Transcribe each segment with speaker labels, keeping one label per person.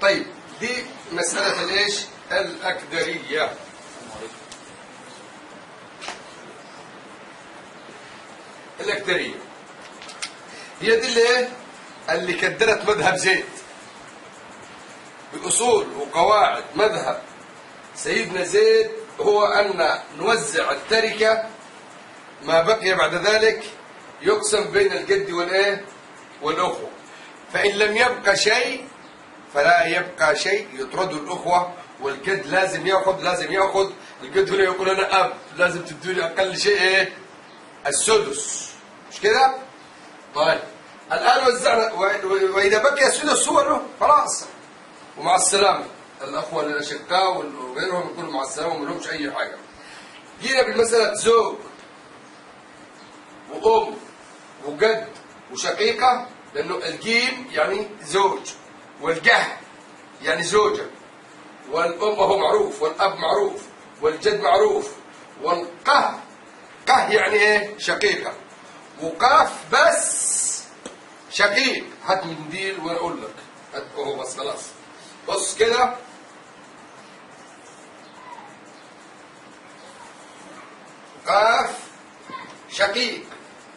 Speaker 1: طيب دي مسألة الايش؟ الأكدرية. الأكدرية هي دي اللي كدرت مذهب زيد بأصول وقواعد مذهب سيدنا زيد، هو أن نوزع التركة ما بقي بعد ذلك يقسم بين الجد والأخوة، فإن لم يبقى شيء فلا يبقى شيء يطرد الأخوة، والجد لازم يأخذ. الجد هنا يقول أنا أب، لازم تدوني أقل شيء السدس، مش كده؟ طيب الآن وزعنا، وإذا بقي السدس هو له خلاص ومع السلامة، الأخوة الأشقاء وغيرهم يكونوا مع السلامة وما لهمش أي حاجة. جينا بالمسألة زوج وأم وجد وشقيقة، لأنه الجيم يعني زوج، والجه يعني زوجة، والأم هو معروف، والأب معروف، والجد معروف، والقه يعني إيه؟ شقيقة، وقاف بس شقيق. هات منديل وأنا أقول لك، هات أهو بس خلاص. بص كده، قاف شقيق،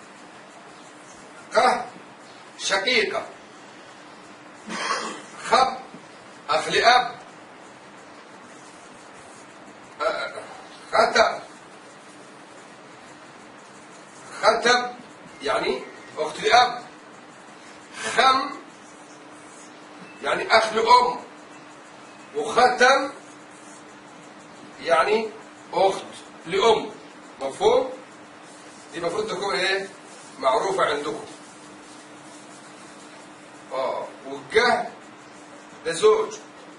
Speaker 1: قه شقيقة، خب أخ لأب، خطب يعني أخت لأب، خم يعني أخ لأم، وختم يعني أخت لأم. مفهوم؟ دي المفروض تكون إيه؟ معروفة عندكم. والجه ده زوج،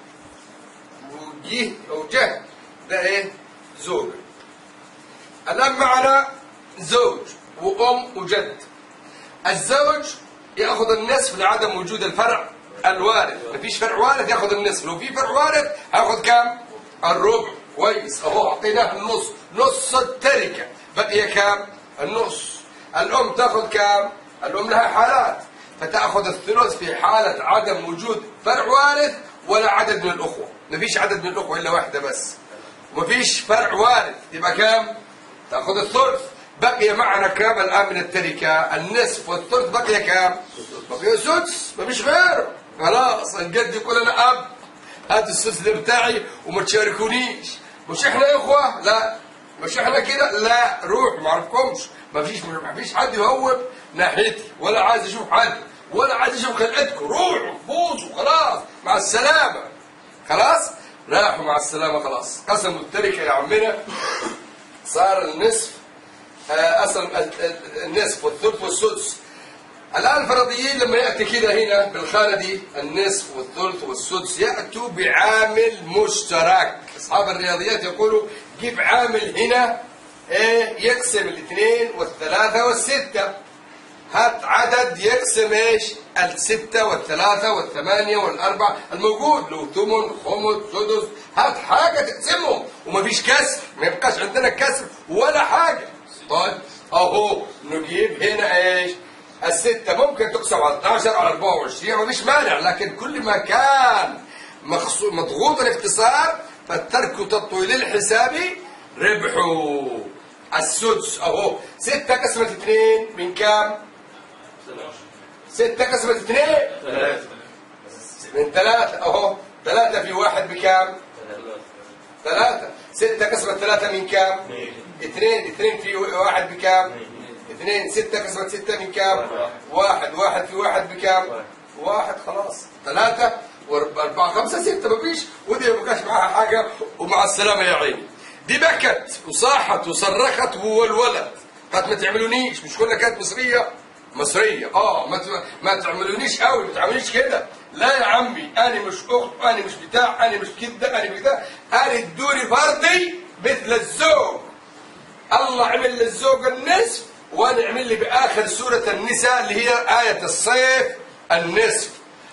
Speaker 1: وجه أو جه ده إيه؟ زوج. الآن معنا زوج وأم وجد. الزوج يأخذ النصف لعدم وجود الفرع الوارث، مفيش فرع وارث يأخذ النصف، لو في فرع وارث هياخذ كام؟ الربع. كويس، أهو أعطيناه النص، نص التركة، بقي كام؟ النص. الأم تأخذ كام؟ الأم لها حالات، فتأخذ الثلث في حالة عدم وجود فرع وارث ولا عدد من الأخوة. مفيش عدد من الأخوة إلا واحدة بس، ومفيش فرع وارث، يبقى كام؟ تأخذ الثلث. بقي معنا كام الآن من التركة؟ النصف والثلث، بقي كام؟ بقي السدس، مفيش غيره. خلاص الجد يقول أنا أب، هات السدس ده بتاعي وما تشاركونيش. مش إحنا إخوة؟ لا. مش إحنا كده؟ لا. روح، ما أعرفكمش. مفيش حد يهوب ناحيتي، ولا عايز أشوف حد، ولا عايز أشوف خلقتكم. روحوا فوزوا خلاص، مع السلامة. خلاص راحوا مع السلامة، خلاص قسموا التركة يا عمنا، صار النصف، أصل النصف والثلث والسدس. الآن الفرضيين لما يأتي كده هنا بالخانة دي النصف والثلث والسدس يأتوا بعامل مشترك. أصحاب الرياضيات يقولوا جيب عامل هنا يقسم الاثنين والثلاثة والستة. هات عدد يقسم ايش؟ الستة والثلاثة والثمانية والأربعة الموجود، لو ثمن خمس سدس، هات حاجة تقسمهم ومفيش كسر، ما يبقاش عندنا كسر ولا حاجة. طيب اهو نجيب هنا ايش؟ الستة ممكن تقسم على 12 على 24، مفيش مانع، لكن كل ما كان مضغوط الاختصار فالترك تطويل الحساب ربحه. السدس اهو 6 قسمة 2 من كام؟ 6 قسمة 2 من 3 اهو، 3 في 1 بكام؟ 3. 6 قسمة 3 من كام؟ 2 في 1 بكام؟ 2. 6 قسمة 6 من كام؟ 1. 1 في 1 بكام؟ 1. خلاص 3 و4 5 6 مفيش، ودي ما بقاش معاها حاجة ومع السلامة يا عيني. دي بكت وصاحت وصرخت وهو الولد، قالت ما تعملونيش، مش كلها كانت مصرية ما تعملونيش قوي، ما تعملونيش كده. لا يا عمي، انا مش اخت، انا مش بتاع، انا مش كده، انا بتاع، انا ادوني فرضي مثل الزوج. الله عمل للزوج النصف، وانا عمل لي باخر سورة النساء اللي هي آية الصيف النصف.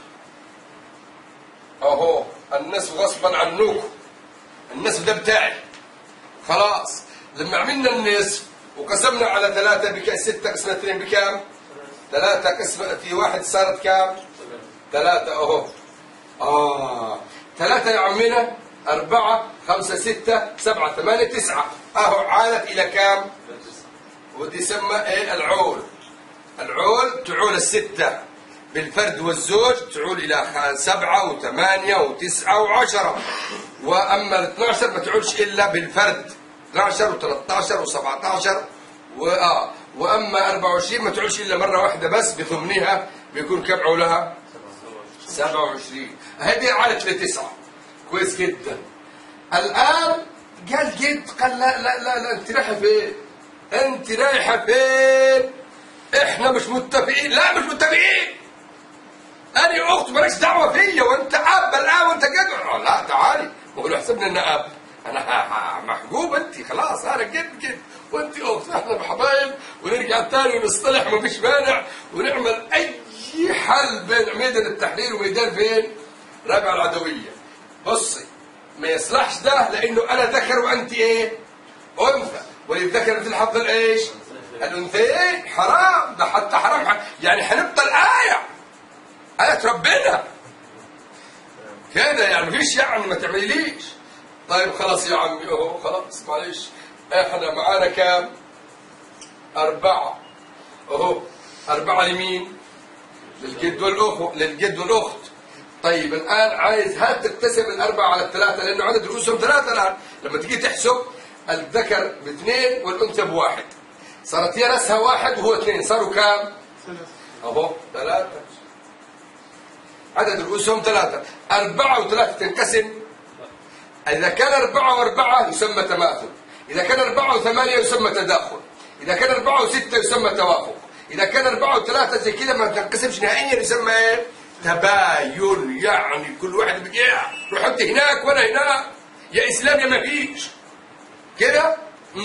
Speaker 1: اهو النصف غصبا عنكم، النصف ده بتاعي. خلاص لما عملنا النصف وقسمنا على 3 بكام؟ 6 قسمة 2 بكام؟ 3 قسمة في 1 صارت كام؟ 3 اهو. 3 يا عمنا، 4 5 6 7 8 9 اهو عادت الى كام؟ ودي يسمى ايه؟ العول. العول تعول الستة بالفرد والزوج تعول إلى 7 و8 و9 و10. وأما ال 12 ما تعولش إلا بالفرد، 12 و13 و17 وأما 24 ما تعولش إلا مرة واحدة بس بثمنها، بيكون كم عولها؟ 27. هذه عادت لتسعة. كويس جدا. الآن قال جد، قال لا لا لا لا، أنت رايحة فين؟ أنت رايحة فين؟ إحنا مش متفقين. لا مش متفقين. أنا أخت مالكش دعوة فيا، وأنت أب الآن وأنت جد. لا تعالي، بقول حسبنا إن أب، أنا محجوب، أنت خلاص أنا جد وأنت أخت، إحنا حبايب ونرجع تاني ونصطلح ومفيش مانع ونعمل أي حل بين ميدان التحرير وميدان فين؟ رابع العدوية. بصي ما يصلحش ده، لأنه أنا ذكر وأنت إيه؟ أنثى، وللذكر مثل حظ الإيش؟ الأنثيين. حرام ده، حتى حرام يعني هنبطل آية ربنا كده يعني، مفيش يعني ما تعمليليش. طيب خلاص يا عمي، اهو خلاص معلش، احنا معانا كام؟ 4 اهو. 4 لمين؟ للجد والأخت، للجد والأخت. طيب الآن عايز هات تقتسم ال4 على ال3، لأنه عدد رؤوسهم 3 الآن. لما تيجي تحسب الذكر ب2 والأنثى ب1، صارت هي رأسها 1 وهو 2، صاروا كام؟ اهو 3. عدد رؤوسهم 3. 4 و3 تنقسم. إذا كان 4 و4 يسمى تماثل، إذا كان 4 و8 يسمى تداخل، إذا كان 4 و6 يسمى توافق، إذا كان 4 و3 زي كده ما تنقسمش نهائيا يسمى ايه؟ تباين. يعني كل واحد بيجي روح انت هناك وانا هناك، يا اسلام يا ما فيش كده.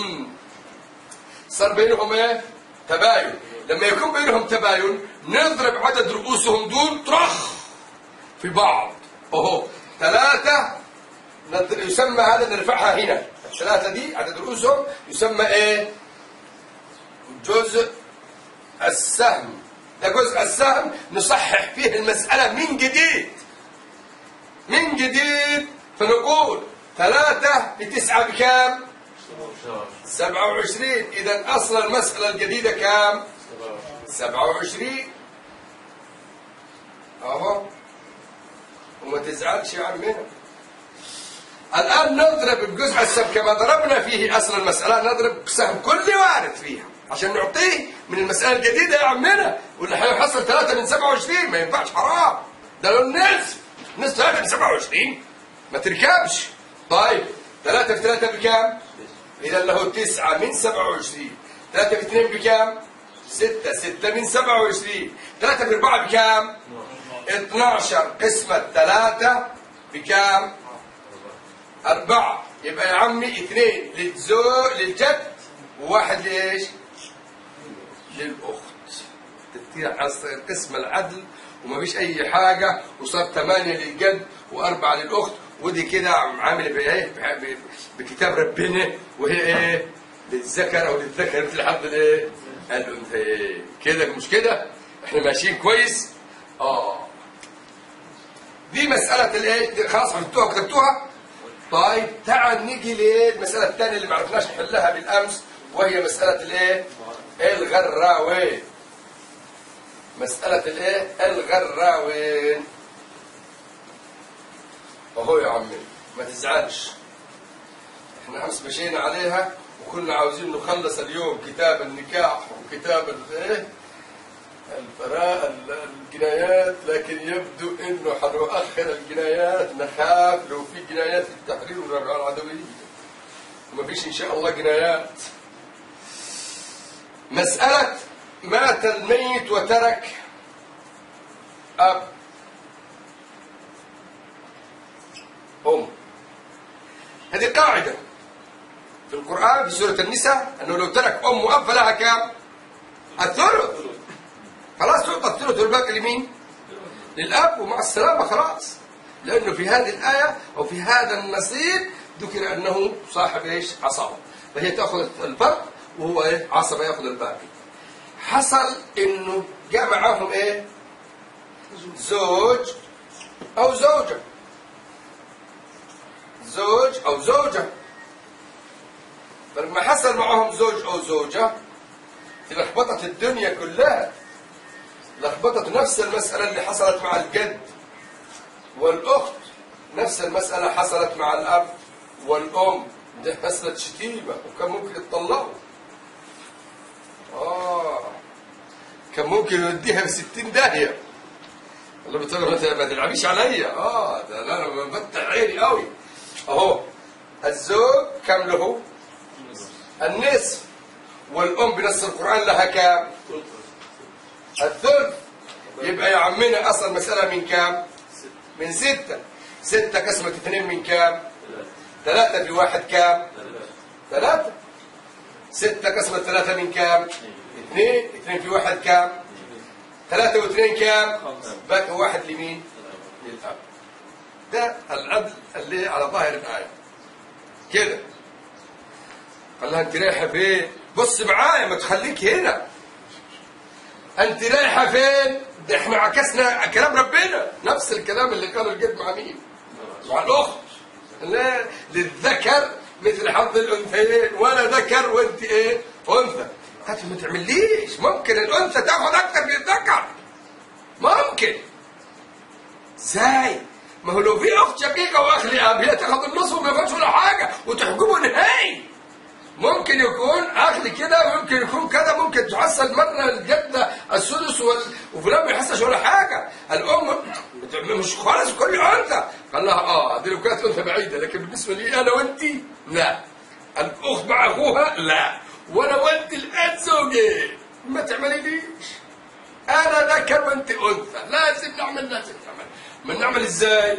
Speaker 1: صار بينهم ايه؟ تباين. لما يكون بينهم تباين نضرب عدد رؤوسهم دول طرخ في بعض. اهو 3 يسمى هذا، نرفعها هنا. 3 دي عدد رؤوسهم يسمى ايه؟ جزء السهم. ده جزء السهم نصحح فيه المسألة من جديد، من جديد. فنقول 3 ب9 بكام؟ 27. إذا أصل المسألة الجديدة كام؟ 27. اهو. وما تزعلش يا عمنا. الآن نضرب بجزء السهم كما ضربنا فيه أصل المسألة، نضرب بسهم كل وارد فيها عشان نعطيه من المسألة الجديدة يا عمنا. واللي هيحصل 3 من 27 ما ينفعش، حرام. ده لو النصف 3 من 27 ما تركبش. طيب 3 في 3 بكام؟ إذا له 9 من 27. 3 في 2 بكام؟ 6. 6 من 27. 3 في 4 بكام؟ 12. قسمة 3 بكام؟ 4. يبقى يا عمي 2 للجد و1 ليش؟ للأخت. قسم العدل وما فيش أي حاجة، وصار 8 للجد و4 للأخت. ودي كده عامل بكتاب ربنا، وهي ايه؟ للذكر او للذكر مثل حظ الايه؟ الانثيين. كده مش كده؟ احنا ماشيين كويس؟ دي مسألة الايه؟ خلاص حطوها كتبتوها؟ طيب تعال نيجي للمسألة الثانية اللي ما عرفناش نحلها بالأمس، وهي مسألة الايه؟ الغراوين. مسألة الايه؟ الغراوين. اهو يا عمي ما تزعلش، احنا امس مشينا عليها وكنا عاوزين نخلص اليوم كتاب النكاح وكتاب الايه؟ الجنايات، لكن يبدو انه حنؤخر الجنايات، نخاف لو في جنايات في التحرير والرابعة العدوية، وما فيش ان شاء الله جنايات. مسألة مات الميت وترك أب أم. هذه قاعدة في القرآن في سورة النساء، أنه لو ترك أم وأب فلها كام؟ الثلث. خلاص تعطى الثلث والباقي لمين؟ للأب، ومع السلامة خلاص. لأنه في هذه الآية أو في هذا النصيب ذكر أنه صاحب إيش؟ عصبة، فهي تأخذ الفرق وهو إيه؟ عصبة يأخذ الباقي. حصل إنه جاء معاهم إيه؟ زوج أو زوجة. حصل معهم زوج أو زوجة لخبطت الدنيا كلها، لخبطت نفس المسألة اللي حصلت مع الجد والأخت، نفس المسألة حصلت مع الأب والأم، ده مسألة شتيمة وكان ممكن يتطلقوا. كان ممكن يوديها ب60 داهية. الله بتقول ما تلعبيش عليا. ده انا بفتح عيني قوي. اهو الزوج كم له؟ النصف. والام بنص القران لها كام؟ الثلث. يبقى يا عمنا اصل المساله من كام؟ من 6. 6 قسمة 2 من كام؟ 3 في 1 كام؟ 3. 6 قسمة 3 من كام؟ 2. 2 في 1 كام؟ 3 و2 كام؟ باقي 1 لمين؟ للأب. ده العدل اللي على ظاهر الآية كده. قال لها أنت رايحة فين؟ بص معايا ما تخليك هنا. أنت رايحة فين؟ ده إحنا عكسنا كلام ربنا، نفس الكلام اللي قاله الجد مع مين؟ مع الأخت. لا للذكر مثل حظ الأنثيين، ولا ذكر وأنت إيه؟ أنثى. هاتي ما تعمليش، ممكن الأنثى تاخذ أكثر من الذكر. ممكن. ازاي؟ ما هو لو في أخت شقيقة وأخ لأب هي تاخذ النصف وما ياخذش ولا حاجة وتحجبه نهائي. ممكن يكون أخذ كده وممكن يكون كذا، ممكن تحصل مرة الجدة السدس وفلان ما يحصلش ولا حاجة. الأم مش خالص كل أنثى. قال لها دي لو كانت أنثى بعيدة، لكن بالنسبة لي أنا وأنت لا. الأخت مع أخوها لا. وأنا وأنت الآن زوجين. ما تعمليليش. أنا ذكر وأنت أنثى، لازم نعمل. ما نعمل إزاي؟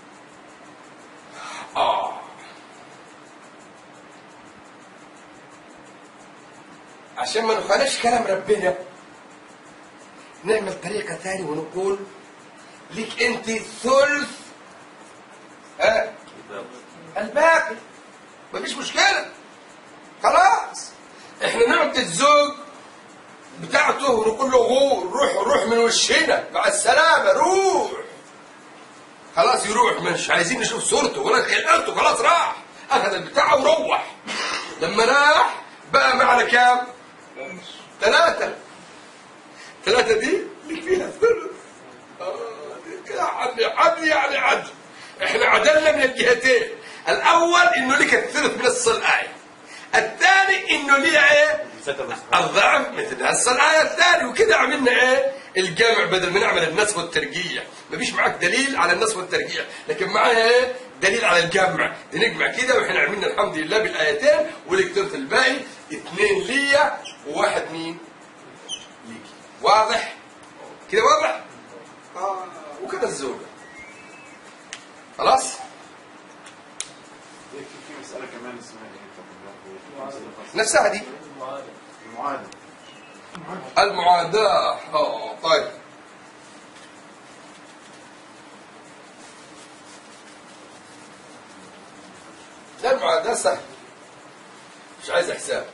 Speaker 1: عشان ما نخالفش كلام ربنا نعمل طريقة ثانية ونقول لك أنت ثلث الباقي. مفيش مشكلة. خلاص احنا نعطي الزوج بتاعته ونقول له روح من وشنا، مع السلامة، روح. خلاص يروح، مش عايزين نشوف صورته ولا خلقته. خلاص راح أخذ البتاع وروح. لما راح بقى معنا كام؟ 3. 3 دي ليك فيها الثلث. كده عدل يعني عدل. احنا عدلنا من الجهتين. الأول إنه لك الثلث من نص الآية. الثاني إنه ليه إيه؟ الضعف مثل نص الآية الثاني. وكده عملنا إيه؟ الجمع بدل ما نعمل النصف والترجيع. مفيش معاك دليل على النصف والترجيع، لكن معاها إيه؟ دليل على الجمع. نجمع كده وإحنا عملنا الحمد لله بالآيتين. ولك ثلث الباقي 2 ليا و1 مين؟ ليكي. واضح؟ كده واضح؟ وكده الزوجة. خلاص؟
Speaker 2: في مسألة كمان اسمها ايه؟
Speaker 1: نفسها دي المعاداة. طيب ده المعاداة سهل، مش عايز حساب.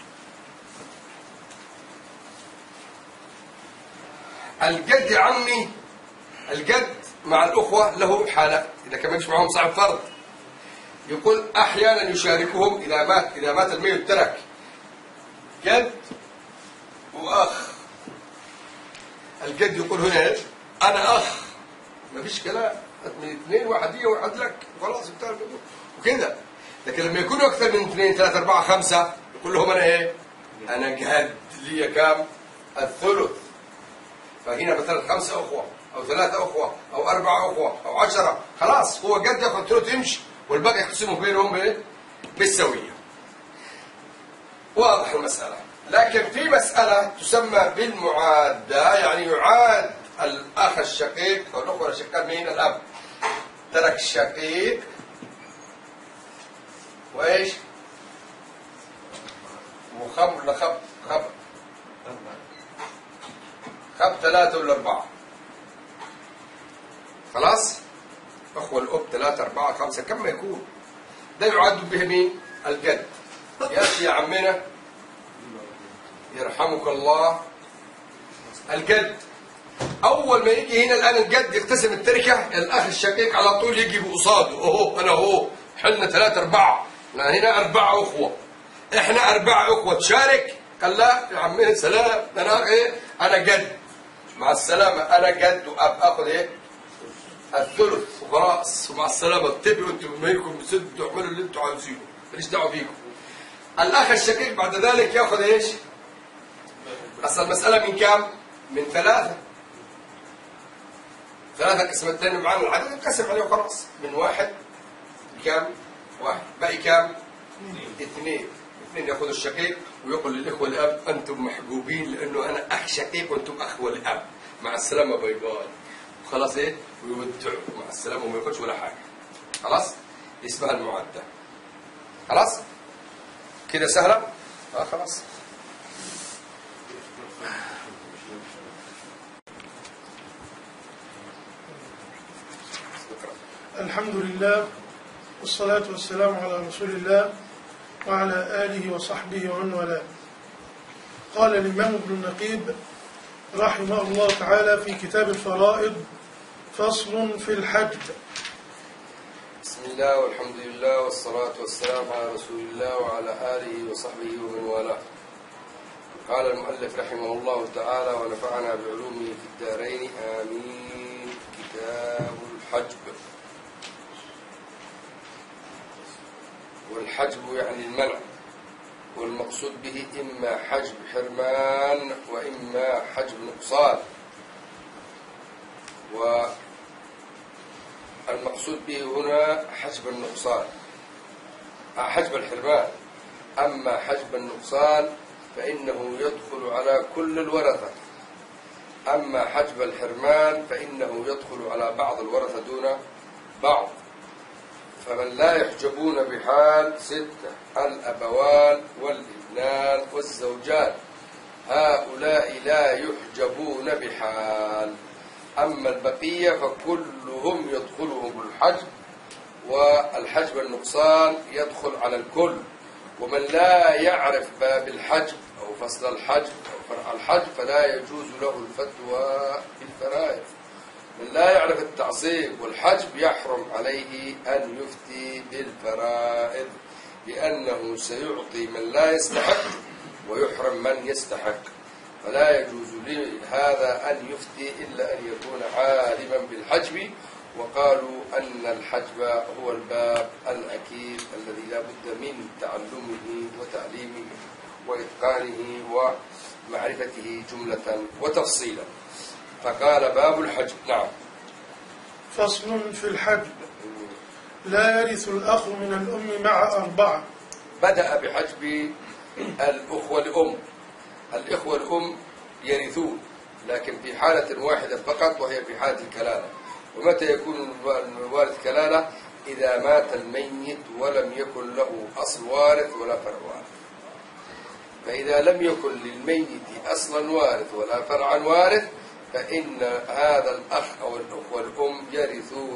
Speaker 1: الجد يا عمي، الجد مع الأخوة له حالة إذا كان مش معهم صاحب فرض. يقول أحيانا يشاركهم إذا مات الميت ترك جد وأخ. الجد يقول هنا أنا أخ، ما فيش كلام، من 2 واحد لي وواحد لك خلاص وكده. لكن لما يكونوا أكثر من 2 3 4 5 يقول لهم أنا إيه؟ أنا جد لي كام؟ الثلث. فهنا مثلا 5 أخوة أو 3 أخوة أو 4 أخوة أو 10، خلاص هو جد ياخذ ثلث يمشي والباقي يقسموا بينهم بايه؟ بالسوية. واضح المسألة. لكن في مسألة تسمى بالمعادة، يعني يعاد الأخ الشقيق أو الأخوة الشقيقة مين؟ الأب. ترك الشقيق وإيش؟ خب 3 ولا 4. خلاص؟ أخوة الأب 3 4 5 كم ما يكون. ده يعد به مين؟ الجد. يا أخي يا عمنا يرحمك الله، الجد أول ما يجي هنا الآن الجد يقتسم التركة، الأخ الشقيق على طول يجي بقصاده. أنا حلنا 3 4، هنا 4 أخوة. احنا 4 اخوة تشارك. قال لا يا عمي سلام، انا ايه، انا جد مع السلامة، انا جد واب اخذ ايه الثلث وخلاص ومع السلامة، اتبعوا انتم بميلكم سدوا اعملوا اللي انتم عاوزينه ماليش دعوة فيكم. الاخ الشقيق بعد ذلك ياخذ ايش؟ اصل المسألة من كام؟ من 3 قسمت لنا معانا العدد انقسم عليه وخلاص. من 1 كام؟ 1 باقي كام؟ 2 ياخذ الشقيق ويقول للاخوه الاب انتم محجوبين لانه انا اخ شقيق وانتم اخوه الاب، مع السلامه باي باي. خلاص ايه؟ ويودعوا مع السلامه وما ياخذش ولا حاجه. خلاص؟ اسمها المعادة. خلاص؟ كده سهله؟ خلاص.
Speaker 3: الحمد لله والصلاة والسلام على رسول الله وعلى آله وصحبه ومن والاه. قال الإمام ابن النقيب رحمه الله تعالى في كتاب الفرائض: فصل في الحج.
Speaker 1: بسم الله والحمد لله والصلاة والسلام على رسول الله وعلى آله وصحبه ومن والاه. قال المؤلف رحمه الله تعالى ونفعنا بعلومه في الدارين آمين. كتاب الحجب. والحجب يعني المنع، والمقصود به إما حجب حرمان وإما حجب نقصان. والمقصود به هنا حجب النقصان، حجب الحرمان. أما حجب النقصان فإنه يدخل على كل الورثة، أما حجب الحرمان فإنه يدخل على بعض الورثة دون بعض. فمن لا يحجبون بحال 6: الأبوان والابنان والزوجان، هؤلاء لا يحجبون بحال. أما البقية فكلهم يدخلهم الحجب، والحجب النقصان يدخل على الكل. ومن لا يعرف باب الحجب أو فصل الحجب أو فرع الحجب فلا يجوز له الفتوى بالفرائض. من لا يعرف التعصيب والحجب يحرم عليه أن يفتي بالفرائض، لأنه سيعطي من لا يستحق ويحرم من يستحق، فلا يجوز لهذا أن يفتي إلا أن يكون عالما بالحجب. وقالوا أن الحجب هو الباب الأكيد الذي لا بد من تعلمه وتعليمه وإتقانه ومعرفته جملة وتفصيلا. فقال باب الحجب. نعم.
Speaker 3: فصل في الحجب. لا يرث الأخ من الأم مع 4.
Speaker 1: بدأ بحجب الأخوة الأم. الإخوة الأم يرثون لكن في حالة واحدة فقط، وهي في حالة الكلالة. ومتى يكون الوارث كلالة؟ إذا مات الميت ولم يكن له أصل وارث ولا فرع وارث. فإذا لم يكن للميت أصلا وارث ولا فرعا وارث فإن هذا الأخ أو الأخوة الأم يرثون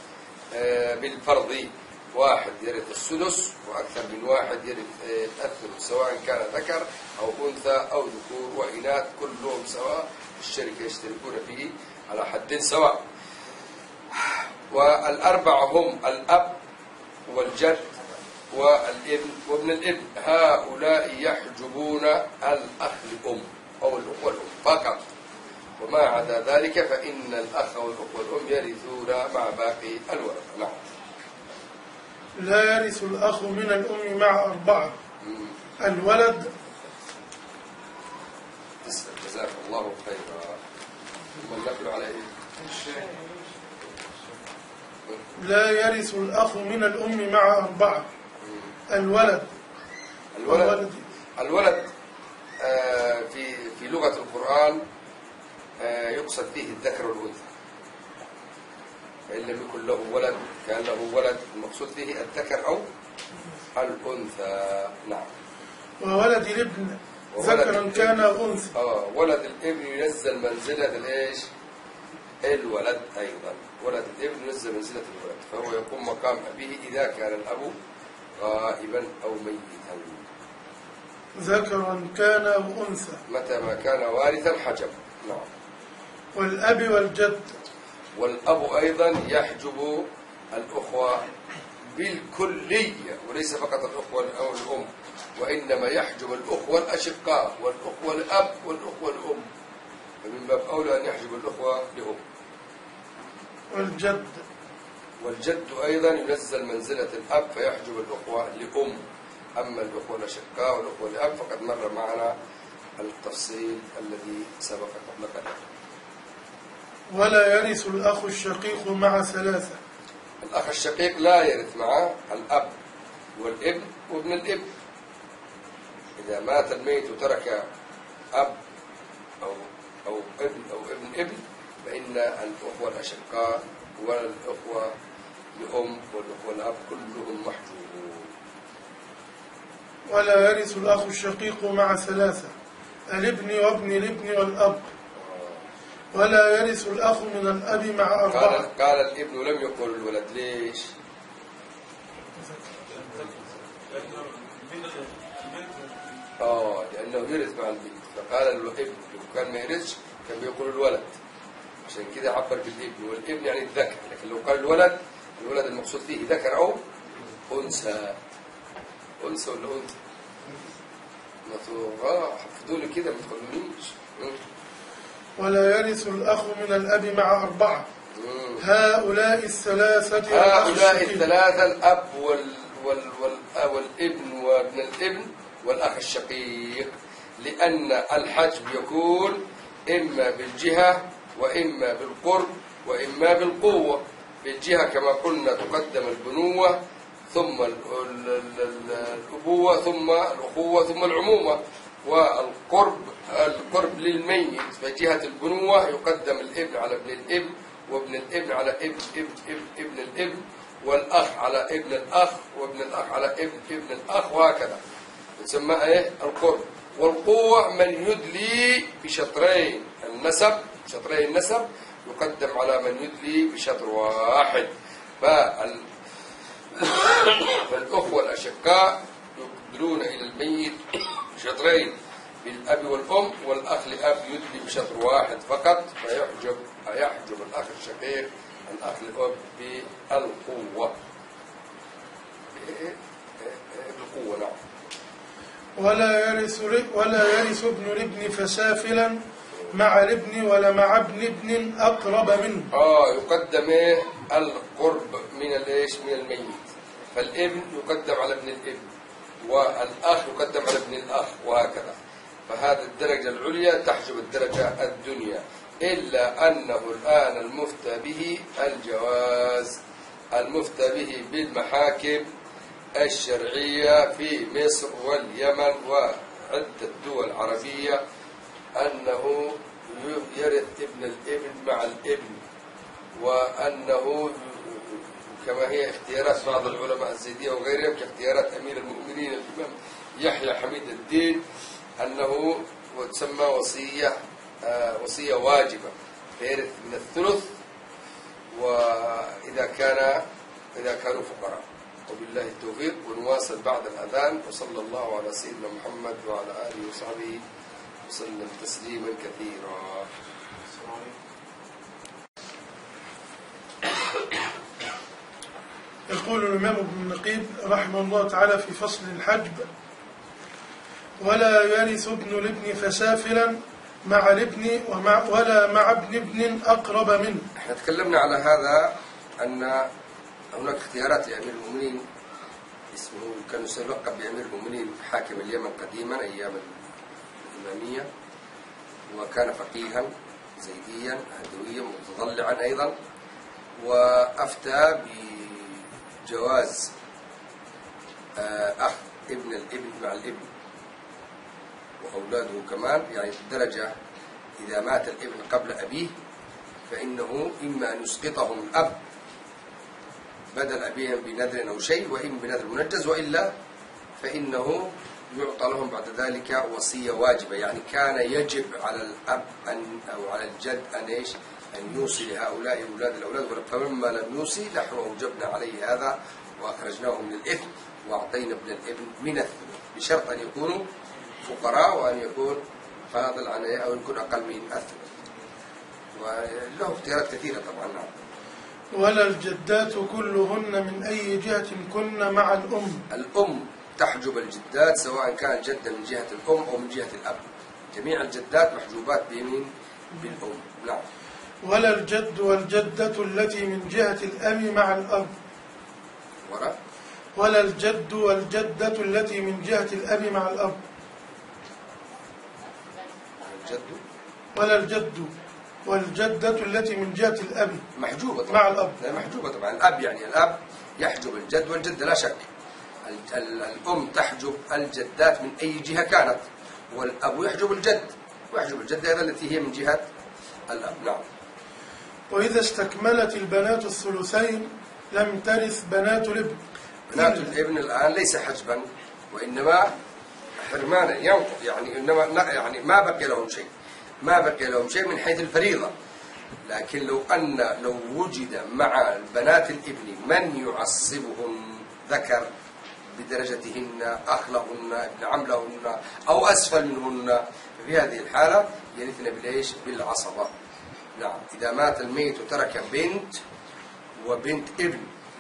Speaker 1: بالفرض. واحد يرث السدس وأكثر من واحد يرث الثلث، سواء كان ذكر أو أنثى أو ذكور وإناث، كلهم سواء في الشركة يشتركون فيه على حد سواء. والأربعة هم الأب والجد والابن وابن الابن، هؤلاء يحجبون الأخ الأم أو الأخوة الأم فقط، وما عدا ذلك فإن الأخ والأخوة الأم يرثون مع باقي الورثة. نعم.
Speaker 3: لا يرث الأخ من الأم مع 4: الولد.
Speaker 1: تسلم جزاك الله خيرا. ثم النقل على إيه؟
Speaker 3: لا يرث الأخ من الأم مع 4: الولد.
Speaker 1: الولد في لغة القرآن يقصد فيه الذكر والأنثى، فإن لم يكن له ولد كان له ولد، المقصود فيه الذكر أو الأنثى. نعم.
Speaker 3: وولد الابن ذكرا كان أنثى.
Speaker 1: ولد الابن ينزل منزلة الإيش؟ الولد أيضا. ولد الابن ينزل منزلة الولد، فهو يقوم مقام أبيه إذا كان الأب غائبا أو ميتا.
Speaker 3: ذكرا كان أو أنثى،
Speaker 1: متى ما كان وارثا حجب. نعم.
Speaker 3: والأب والجد.
Speaker 1: والأب أيضا يحجب الأخوة بالكلية، وليس فقط الأخوة أو الأم، وإنما يحجب الأخوة الأشقاء والأخوة الأب والأخوة الأم، فمن باب أولى أن يحجب الأخوة لأم. والجد أيضا ينزل منزلة الأب فيحجب الأخوة لأم. أما الأخوة الأشقاء والأخوة الأب فقد مر معنا التفصيل الذي سبق قبل قليل.
Speaker 3: ولا يرث الأخ الشقيق مع ثلاثة.
Speaker 1: الأخ الشقيق لا يرث معه الأب والابن وابن الابن. إذا مات الميت وترك أب أو ابن أو ابن ابن فإن الأخوة الأشقاء والأخوة لأم والأخوة الأب كلهم محجوبون.
Speaker 3: ولا يرث الأخ الشقيق مع ثلاثة: الابن وابن الابن والأب. ولا يرث الأخ من الأب مع أربعة.
Speaker 1: قال الابن لم يقل الولد، ليش؟ لأنه يرث مع البنت، فقال الابن لو كان ما يرثش كان بيقول الولد، عشان كده عبر بالابن، والابن يعني الذكر. لكن لو قال الولد المقصود فيه ذكر أو أنثى. أنثى ولا أنثى؟ حفظوا لي كده ما تخلونيش.
Speaker 3: ولا يرث الأخ من الأب مع أربعة: هؤلاء الثلاثة
Speaker 1: الأب والابن وابن الابن والأخ الشقيق، لأن الحجب يكون إما بالجهة وإما بالقرب وإما بالقوة. بالجهة كما قلنا تقدم البنوة ثم الأبوة ثم الأخوة ثم العمومة. والقرب للميت فجهة البنوة يقدم الابن على ابن الابن، وابن الابن على ابن الابن، والأخ على ابن الأخ، وابن الأخ على ابن الأخ، وهكذا. تسمى القرب. والقوة من يدلي بشطرين النسب، شطرين النسب يقدم على من يدلي بشطر واحد. فالأخوة الأشقاء يدلون إلى الميت بشطرين بالأب والأم، والأخ لأب يدلي بشطر واحد فقط، فيحجب الأخ الشقيق الأخ لأب بالقوة. بالقوة نعم.
Speaker 3: ولا يرث ابن الابن فسافلا مع الابن ولا مع ابن ابن أقرب منه.
Speaker 1: يقدم القرب من الميت، فالابن يقدم على ابن الابن، والأخ يقدم على ابن الأخ، وهكذا. فهذه الدرجة العليا تحجب الدرجة الدنيا، إلا أنه الآن المفتى به الجواز، المفتى به بالمحاكم الشرعية في مصر واليمن وعدة دول عربية، أنه يرث ابن الابن مع الابن، وأنه كما هي اختيارات بعض العلماء الزيدية وغيرهم كاختيارات أمير المؤمنين الإمام يحيى حميد الدين، أنه تسمى وصية واجبة، فيرث من الثلث وإذا كانوا فقراء. وبالله التوفيق، ونواصل بعد الأذان. وصلى الله على سيدنا محمد وعلى آله وصحبه وسلم تسليما كثيرا.
Speaker 3: يقول الإمام ابن النقيب رحمه الله تعالى في فصل الحجب: ولا يرث ابن الابن فسافلا مع الابن ولا مع ابن ابن أقرب منه.
Speaker 1: احنا تكلمنا على هذا أن هناك اختيارات لأمير المؤمنين، اسمه كان يلقب بأمير المؤمنين حاكم اليمن قديما أيام الإمامية، وكان فقيها زيديا هدويا متضلعا أيضا، وأفتى بجواز أخذ ابن الابن مع الابن وأولاده كمان، يعني في الدرجة إذا مات الابن قبل أبيه فإنه إما أن يسقطهم الأب بدل أبيهم بنذر أو شيء، وإن بنذر منجز، وإلا فإنه يعطى لهم بعد ذلك وصية واجبة. يعني كان يجب على الأب أو على الجد أن يوصي لهؤلاء أولاد الأولاد، فلما لم يوصي نحن أوجبنا عليه هذا وأخرجناه من الإثم وأعطينا ابن الابن من الثلث، بشرط أن يكونوا فقراء وأن يكون فاضل عليه أو يكون أقل من الثلث. وله اختيارات كثيرة طبعا.
Speaker 3: ولا الجدات كلهن من أي جهة كن مع الأم.
Speaker 1: الأم تحجب الجدات سواء كان جدة من جهة الأم أو من جهة الأب، جميع الجدات محجوبات بيمين بالأم. نعم.
Speaker 3: ولا الجد والجدة التي من جهة الأب مع الأب. ولا الجد والجدة التي من جهة الأب مع الأب. ولا الجد والجدة التي من جهة الأب
Speaker 1: محجوبة طبعا.
Speaker 3: مع الأب.
Speaker 1: لا محجوبة طبعا. الأب يعني الأب يحجب الجد والجدة لا شك. الأم تحجب الجدات من أي جهة كانت، والأب يحجب الجد ويحجب الجدة أيضا التي هي من جهة الأب. نعم.
Speaker 3: وإذا استكملت البنات الثلثين لم ترث بنات الابن.
Speaker 1: بنات الابن الآن ليس حجبا وإنما حرمانا ينقض، يعني إنما يعني ما بقي لهم شيء، ما بقي لهم شيء من حيث الفريضة. لكن لو وجد مع بنات الابن من يعصبهن ذكر بدرجتهن، أخ لهن، ابن عم لهن، أو أسفل منهن، في هذه الحالة يرثن بالإيش؟ بالعصبة. نعم. إذا مات الميت وترك بنت وبنت ابن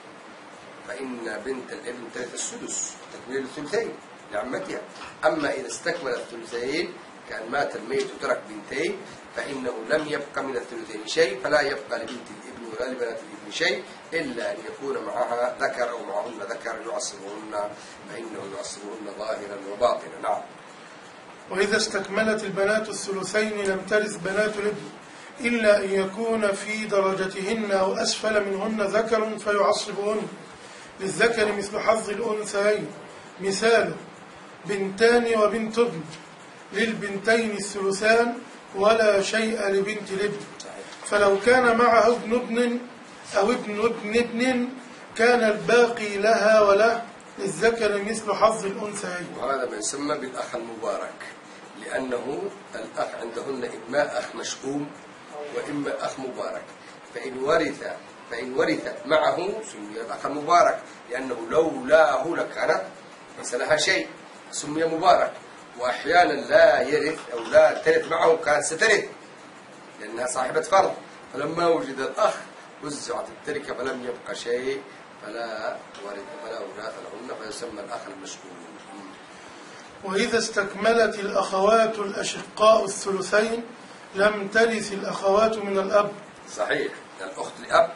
Speaker 1: فإن بنت الابن ترث السدس تكميل الثلثين لعمتها. أما إذا استكمل الثلثين كان مات الميت وترك بنتين فإنه لم يبقى من الثلثين شيء، فلا يبقى لبنت الابن ولا لبنات الابن شيء إلا أن يكون معها ذكر أو معهن ذكر يعصبهن، فإنه يعصبهن ظاهرا وباطنا. نعم.
Speaker 3: وإذا استكملت البنات الثلثين لم ترث بنات الابن إلا أن يكون في درجتهن أو أسفل منهن ذكر فيعصبهن، للذكر مثل حظ الأنثيين. مثال: بنتان وبنت ابن، للبنتين الثلثان ولا شيء لبنت الابن. فلو كان معها ابن ابن أو ابن ابن ابن كان الباقي لها وله، للذكر مثل حظ الأنثيين.
Speaker 1: وهذا ما يسمى بالأخ المبارك، لأنه الأخ عندهن إما أخ مشؤوم وإما أخ مبارك، فإن ورثت معه سمي الأخ المبارك، لأنه لولاه لكانت ليس لها شيء، سمي مبارك. وأحيانا لا يرث أو لا ترث معه كانت سترث لأنها صاحبة فرض، فلما وجد الأخ وزعت التركة فلم يبقى شيء فلا وراث لهن، فيسمى الأخ المشؤوم.
Speaker 3: وإذا استكملت الأخوات الأشقاء الثلثين لم ترث الأخوات من الأب.
Speaker 1: صحيح. الأخت لأب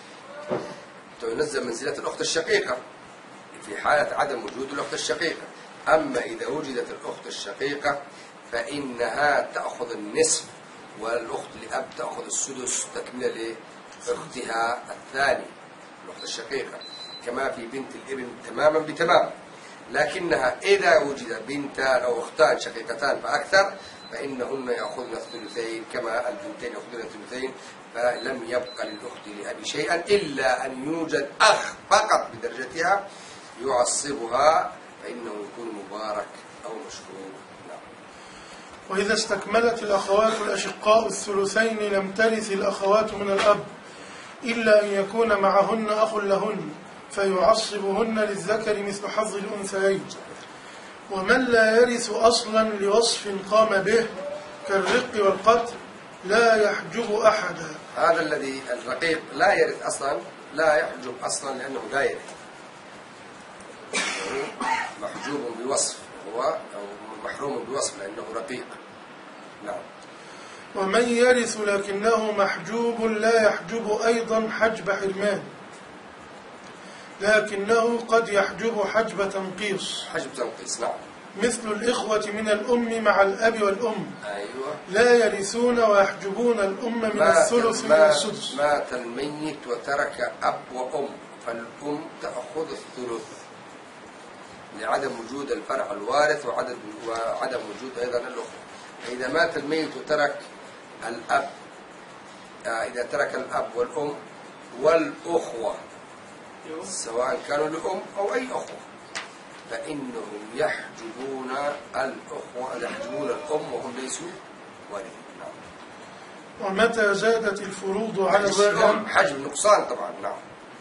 Speaker 1: تنزل منزلة الأخت الشقيقة في حالة عدم وجود الأخت الشقيقة. أما إذا وجدت الأخت الشقيقة فإنها تأخذ النصف، والأخت لأب تأخذ السدس تكملة لأختها الثاني الأخت الشقيقة، كما في بنت الابن تماما بتمام. لكنها إذا وجد بنتان أو أختان شقيقتان فأكثر فإنهن يأخذن الثلثين كما البنتين يأخذن الثلثين، فلم يبقى للأخت لأبي شيئا إلا أن يوجد أخ فقط بدرجتها يعصبها، فإنه يكون مبارك أو مشكور. نعم.
Speaker 3: وإذا استكملت الأخوات الأشقاء الثلثين لم ترث الأخوات من الأب إلا أن يكون معهن أخ لهن فيعصبهن، للذكر مثل حظ الأنثيين. ومن لا يرث أصلا لوصف قام به كالرق والقتل لا يحجب أحدا.
Speaker 1: هذا الذي الرقيق لا يرث أصلا، لا يحجب أصلا لأنه لا يرث، محجوب بوصف هو أو محروم بوصف لأنه رقيق. نعم.
Speaker 3: ومن يرث لكنه محجوب لا يحجب أيضا حجب حرمان، لكنه قد يحجب حجب تنقيص.
Speaker 1: حجب تنقيص. نعم.
Speaker 3: مثل الإخوة من الأم مع الأب والأم.
Speaker 1: أيوة.
Speaker 3: لا يرثون ويحجبون الأم من الثلث إلى السدس.
Speaker 1: مات الميت وترك أب وأم فالأم تأخذ الثلث لعدم وجود الفرع الوارث وعدم وجود أيضا الأخوة. إذا مات الميت وترك الأب، إذا ترك الأب والأم والأخوة سواء كانوا لأم أو أي أخوة فإنهم يحجبون الأخوة، يحجبون الأم وهم ليسوا وارثين. نعم.
Speaker 3: ومتى زادت الفروض على السهام،
Speaker 1: حجب نقصان طبعا. نعم.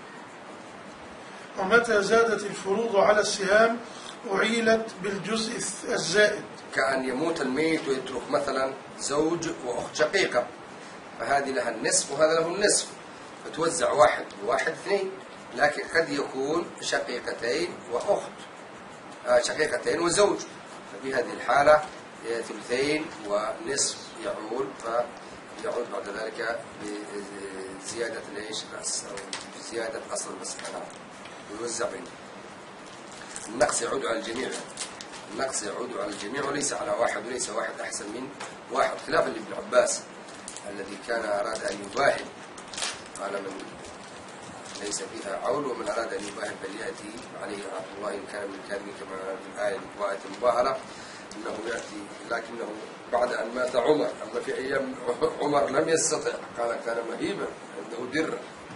Speaker 3: ومتى زادت الفروض على السهام أعيلت بالجزء الزائد،
Speaker 1: كأن يموت الميت ويترك مثلا زوج وأخت شقيقة، فهذه لها النصف وهذا له النصف، فتوزع واحد وواحد اثنين، لكن قد يكون شقيقتين وأخت، شقيقتين وزوج، ففي هذه الحالة ثلثين ونصف يعود، فيعود بعد ذلك بزيادة بزيادة أصل المسألة ويوزع بينهم. النقص يعود على الجميع، النقص يعود على الجميع وليس على واحد، وليس واحد أحسن من واحد، خلافا لابن عباس الذي كان أراد أن يباهل، قال من ليس فيها عول، ومن أراد أن يباهل فليأتي عليه رحمة الله إن كان من الكاذبين، كما في الآية وآية المباهلة أنه يأتي، لكنه بعد أن مات عمر، أما في أيام عمر لم يستطع، قال كان مهيبا عنده درة.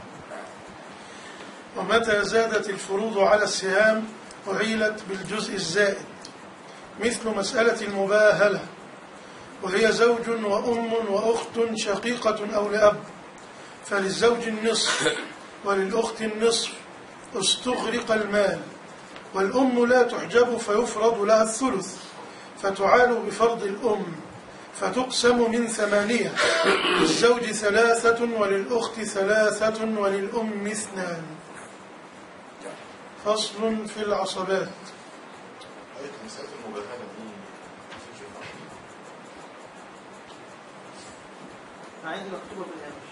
Speaker 3: ومتى زادت الفروض على السهام أعيلت بالجزء الزائد، مثل مسألة المباهلة، وهي زوج وأم وأخت شقيقة أو لأب، فللزوج النصف وللأخت النصف، استغرق المال، والأم لا تحجب فيفرض لها الثلث، فتعال بفرض الأم، فتقسم من 8، للزوج 3 وللأخت 3 وللأم 2. فصل في العصبات.
Speaker 2: مسألة المباهلة دي
Speaker 4: عندي مكتوبة في الهامش.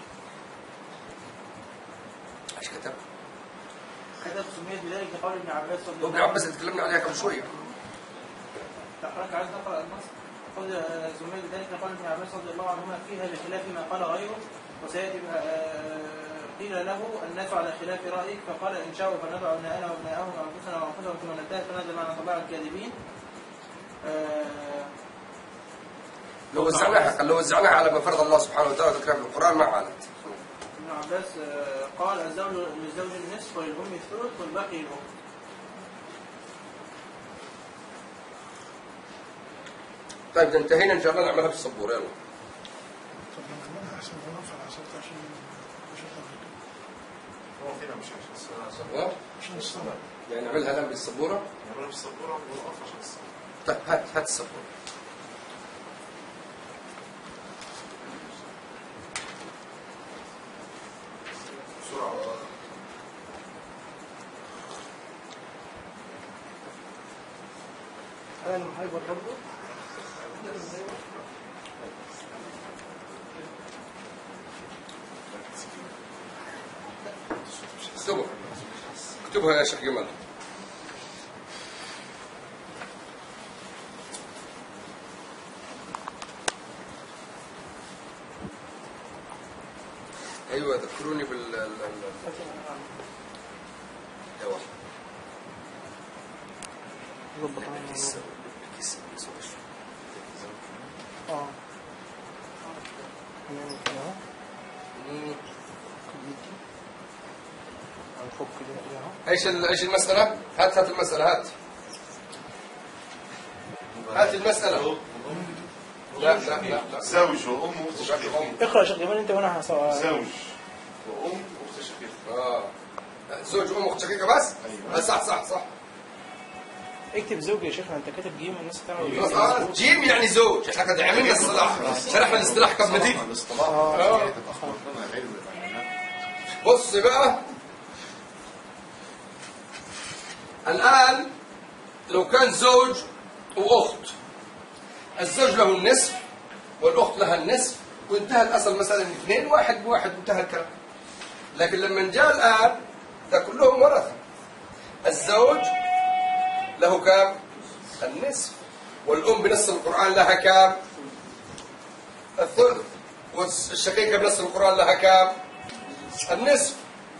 Speaker 1: ايش كتب؟
Speaker 4: كتب سميت بذلك لقول ابن عباس رضي الله عنه.
Speaker 1: ابن عباس اللي تكلمنا عليها قبل شوية.
Speaker 4: حضرتك عايز نقرأ النص؟ قل سميت بذلك لقول ابن عباس رضي الله عنهما فيها بخلاف ما قال غيره، وسيأتي قيل له الناس على خلاف رأيك، فقال إن شاءوا فندعو أبناءنا وأبناءهم وأنفسنا وأنفسهم ثم ننتهي فنزل معنا طباع الكاذبين.
Speaker 1: لو وزعناها على ما فرض الله سبحانه وتعالى ذكرها في القرآن ما عادت.
Speaker 4: ابن عباس قال الزوج للزوج النصف وللأم الثلث والباقي للأم.
Speaker 1: طيب انتهينا، إن شاء الله نعملها في السبورة. يلا.
Speaker 3: طب نعملها أحسن ما نرفع العصبات عشان
Speaker 2: هو فينا مش عشان
Speaker 3: عشان الصلاة.
Speaker 1: يعني نعملها الآن بالسبورة.
Speaker 2: نعملها في السبورة ونقف عشان الصلاة.
Speaker 1: طيب هات السبورة.
Speaker 2: بسرعة.
Speaker 4: أنا المحيبر برضه.
Speaker 1: اكتبها يا شيخ جمال. ايوه ذكروني بال ايوه ايش المسألة؟ هات المسألة، هات المسألة. لا
Speaker 2: زوج وأم وأخت شقيقة.
Speaker 4: اقرأ يا شيخ جمال أنت وأنا هسوي.
Speaker 2: زوج وأم وأخت شقيقة.
Speaker 1: زوج أم أخت شقيقة بس؟
Speaker 2: أيوة.
Speaker 1: صح.
Speaker 4: اكتب زوج يا شيخنا، أنت كاتب جيم الناس تعمل
Speaker 1: جيم يعني زوج، احنا قد عملنا اصطلاح، شرحنا الاصطلاح قبل ما تيجي. بص بقى الآن، لو كان زوج وأخت، الزوج له النصف والأخت لها النصف، وانتهى الأصل مثلا 2 واحد بواحد، انتهى الكلام. لكن لما جاء الآن ده كلهم ورثة، الزوج له كام؟ النصف، والأم بنص القرآن لها كام؟ الثلث، والشقيقة بنص القرآن لها كام؟ النصف.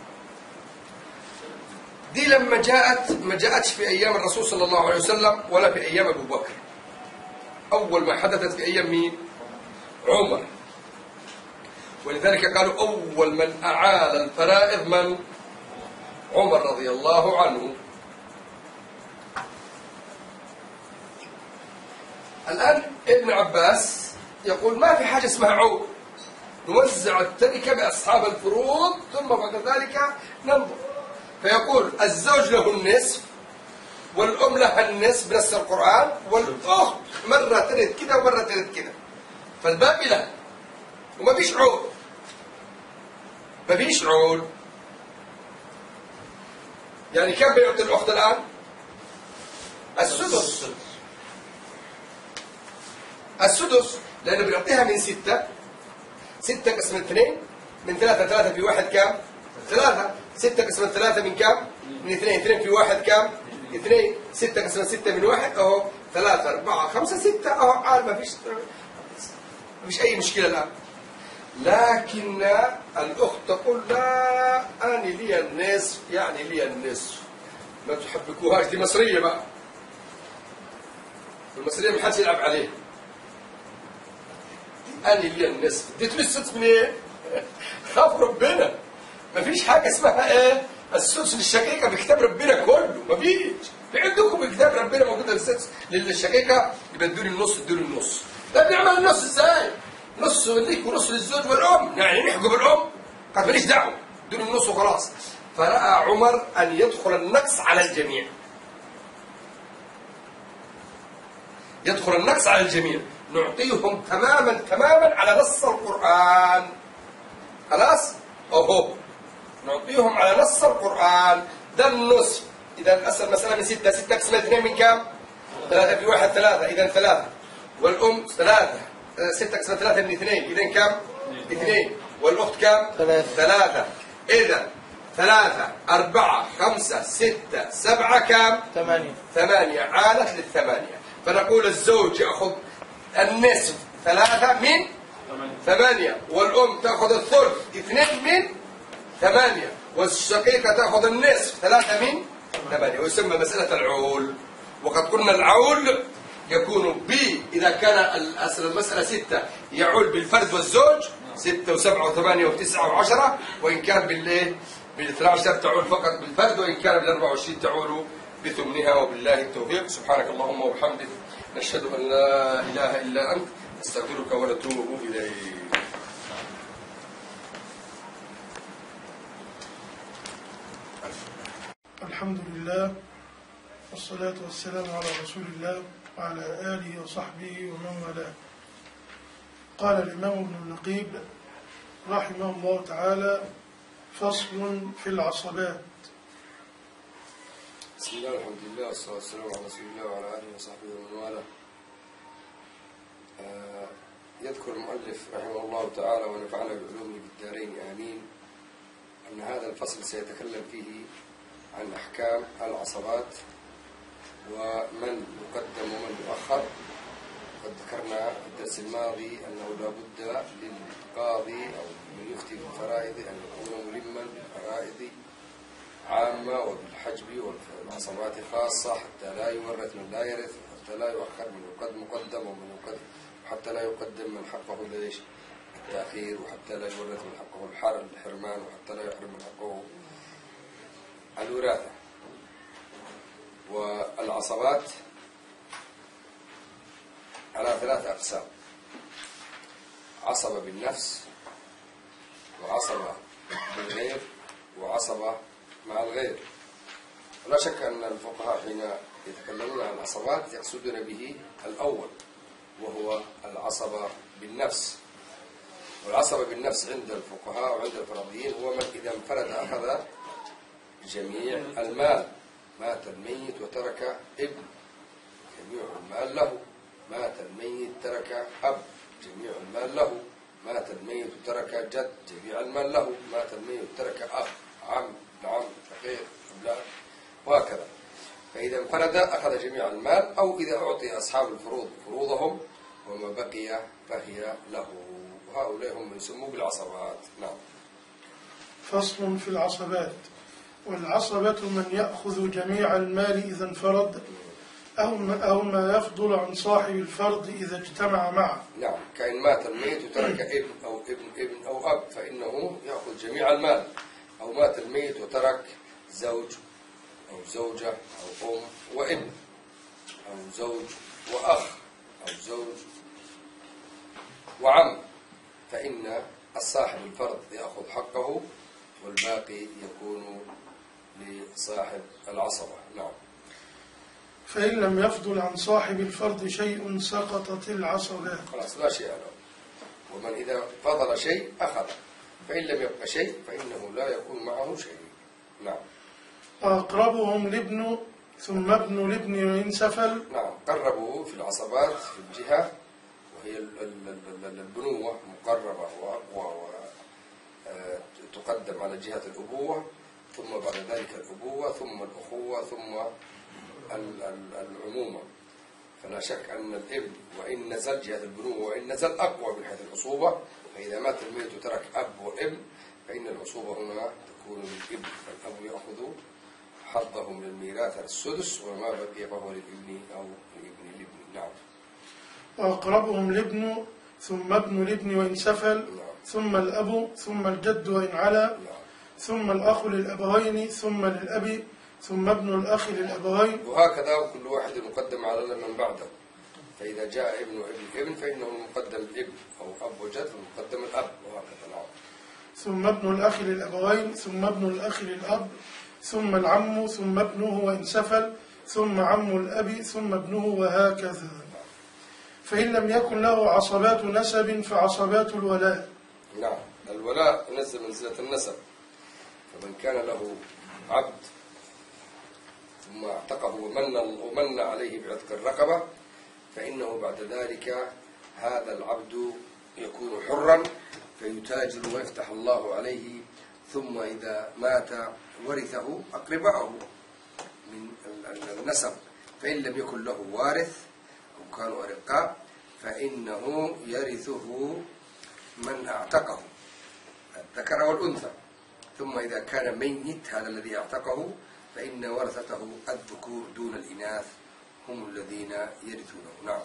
Speaker 1: دي لما جاءت ما جاءتش في أيام الرسول صلى الله عليه وسلم ولا في أيام أبو بكر، أول ما حدثت في أيام مين؟ عمر. ولذلك قالوا أول من أعال الفرائض من؟ عمر رضي الله عنه. الآن ابن عباس يقول ما في حاجة اسمها عول، نوزع التركة بأصحاب الفروض ثم بعد ذلك ننظر. فيقول الزوج له النصف والأم لها النصف بنص القرآن، والأخت مرة ترد كده ومرة ترد كده، فالباقي لها وما فيش عول. ما فيش عول. يعني كم بيعطي الأخت الآن؟ السدس. السدس لأنه بيعطيها من 6. 6 قسم 2 من 3. 3 في 1 كام؟ 3. 6 قسم 3 من كام؟ من 2. 2 في 1 كام؟ 2. 6 قسم 6 من 1 أهو 3 4 5 6 أهو عال. ما فيش أي مشكلة الآن. لكن الأخت تقول لا أنا لي النصف، يعني لي النصف. ما تحبكوهاش، دي مصرية بقى. المصرية ما حدش يلعب عليه. أنا لي النصف، اديت له السدس من إيه؟ خاف ربنا. ما فيش حاجة اسمها إيه؟ السدس للشقيقة بكتاب ربنا كله، ما فيش. في عندكم بكتاب ربنا موجود السدس للشقيقة، يبقى ادوني النص ادوني النص. طيب نعمل النص إزاي؟ نص ليك ونص للزوج والأم، يعني نحكوا بالأم، قد ماليش دعوة، دون النص وخلاص. فرأى عمر أن يدخل النقص على الجميع. يدخل النقص على الجميع، نعطيهم تماما على نص القرآن. خلاص؟ أوهو نعطيهم على نص القرآن. ده النصف. إذا الأصل مثلا من 6. 6 قسمة 2 من كام؟ 3 في 1 3. إذا 3. والأم 3. 6 قسمة 3 من 2. إذا كم؟ 2. والأخت كم؟ 3. إذا 3 4 5 6 7 كم؟ 8. عالت للثمانية. فنقول الزوج يأخذ النصف 3 من 8، والأم تأخذ الثلث 2 من 8، والشقيقة تأخذ النصف 3 من 8. ويسمى مسألة العول. وقد قلنا العول يكون إذا كان أصل المسألة 6 يعول بالفرد والزوج 6 و7 و8 و9 و10، وإن كان بال12 تعول فقط بالفرد، وإن كان بال24 تعول بثمنها. وبالله التوفيق. سبحانك اللهم وبحمدك، نشهد أن لا إله إلا أنت، نستغفرك ونتوب إليك.
Speaker 3: الحمد لله والصلاة والسلام على رسول الله وعلى آله وصحبه ومن والاه. قال الإمام ابن النقيب رحمه الله تعالى: فصل في العصبات.
Speaker 1: بسم الله والحمد لله والصلاة والسلام على رسول الله وعلى آله وصحبه ومن والاه. يذكر المؤلف رحمه الله تعالى ونفعنا بعلومه بالدارين آمين أن هذا الفصل سيتكلم فيه عن أحكام العصبات ومن يقدم ومن يؤخر. قد ذكرنا في الدرس الماضي أنه لا بد للقاضي أو من يفتي في الفرائض أن يكون ملما بالفرائض عامة وبالحجب والعصبات خاصة، حتى لا يورث من لا يرث، حتى لا يؤخر من مقدم ومن يقدم، حتى لا يقدم من حقه التأخير، وحتى لا يورث من حقه الحرمان، وحتى لا يحرم من حقه الوراثة. والعصبات على 3 أقسام: عصبة بالنفس، وعصبة بالغير، وعصبة مع الغير. ولا شك أن الفقهاء حين يتكلمون عن العصبات يقصدون به الأول، وهو العصبة بالنفس. والعصبة بالنفس عند الفقهاء وعند الفرضيين هو من إذا انفرد أخذ جميع المال. مات الميت وترك ابن، جميع المال له. مات الميت ترك أب، جميع المال له. مات الميت ترك جد، جميع المال له. مات الميت ترك أخ، عم، عم، شقيق، أولاد، وهكذا. فإذا انفرد أخذ جميع المال، أو إذا أعطي أصحاب الفروض فروضهم وما بقي فهي له. وهؤلاء هم يسموا بالعصبات. نعم.
Speaker 3: فصل في العصبات. والعصبة من يأخذ جميع المال إذا انفرد، أو ما يفضل عن صاحب الفرض إذا اجتمع معه.
Speaker 1: نعم، كأن مات الميت وترك ابن أو ابن أو أب فإنه يأخذ جميع المال. أو مات الميت وترك زوج أو زوجة أو أم وابن، أو زوج وأخ، أو زوج وعم، فإن الصاحب الفرض يأخذ حقه، والباقي يكون لصاحب العصبة. نعم.
Speaker 3: فإن لم يفضل عن صاحب الفرض شيء سقطت العصبات.
Speaker 1: خلاص لا شيء له. ومن إذا فضل شيء أخذ، فإن لم يبق شيء فإنه لا يكون معه شيء. نعم.
Speaker 3: وأقربهم لابن ثم ابن لابن وإن سفل.
Speaker 1: نعم، قربوا في العصبات في الجهة، وهي البنوة مقربة وأقوى وتقدم على جهة الأبوة، ثم بعد ذلك الأبوة، ثم الأخوة، ثم العمومة. فلا شك أن الابن وإن نزل جهة البنوة وإن نزل أقوى من حيث العصوبة، فإذا مات الميت وترك أب وابن فإن العصوبة هنا تكون للابن، فالأب يأخذ حظه من الميراث السدس، وما بقي فهو للابن أو لابن الابن. نعم.
Speaker 3: وأقربهم لابن ثم ابن لابن وإن سفل.
Speaker 1: نعم.
Speaker 3: ثم الأب ثم الجد وإن علا.
Speaker 1: نعم.
Speaker 3: ثم الأخ للأبوين ثم للأب ثم ابن الأخ للأبوين.
Speaker 1: وهكذا وكل واحد مقدم على من بعده، فإذا جاء ابن ابن فإنه مقدم الابن، أو أب وجد فمقدم الأب، وهكذا. نعم.
Speaker 3: ثم ابن الأخ للأبوين ثم ابن الأخ للأب ثم العم ثم ابنه وإن سفل ثم عم الأب ثم ابنه، وهكذا. فإن لم يكن له عصبات نسب فعصبات الولاء.
Speaker 1: نعم. الولاء ينزل منزلة النسب، فمن كان له عبد ثم اعتقه ومن عليه بعتق الرقبة فإنه بعد ذلك هذا العبد يكون حرا فيتاجر ويفتح الله عليه، ثم إذا مات ورثه أقرباءه من النسب، فإن لم يكن له وارث أو كانوا أرقاء فإنه يرثه من اعتقه، الذكر والأنثى. ثم إذا كان ميت هذا الذي اعتقه فإن ورثته الذكور دون الإناث هم الذين يرثونه. نعم.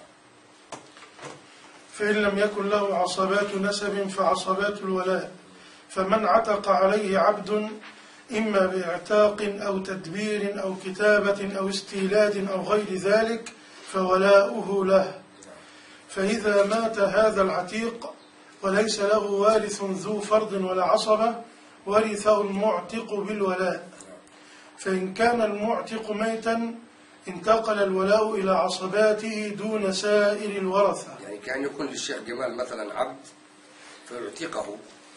Speaker 3: فإن لم يكن له عصبات نسب فعصبات الولاء. فمن عتق عليه عبد إما باعتاق أو تدبير أو كتابة أو استيلاد أو غير ذلك فولاؤه له. فإذا مات هذا العتيق وليس له وارث ذو فرض ولا عصبة ورثه المعتق بالولاء. فإن كان المعتق ميتا انتقل الولاء إلى عصباته دون سائر الورثة.
Speaker 1: يعني كأن يكون للشيخ جمال مثلا عبد فيعتقه،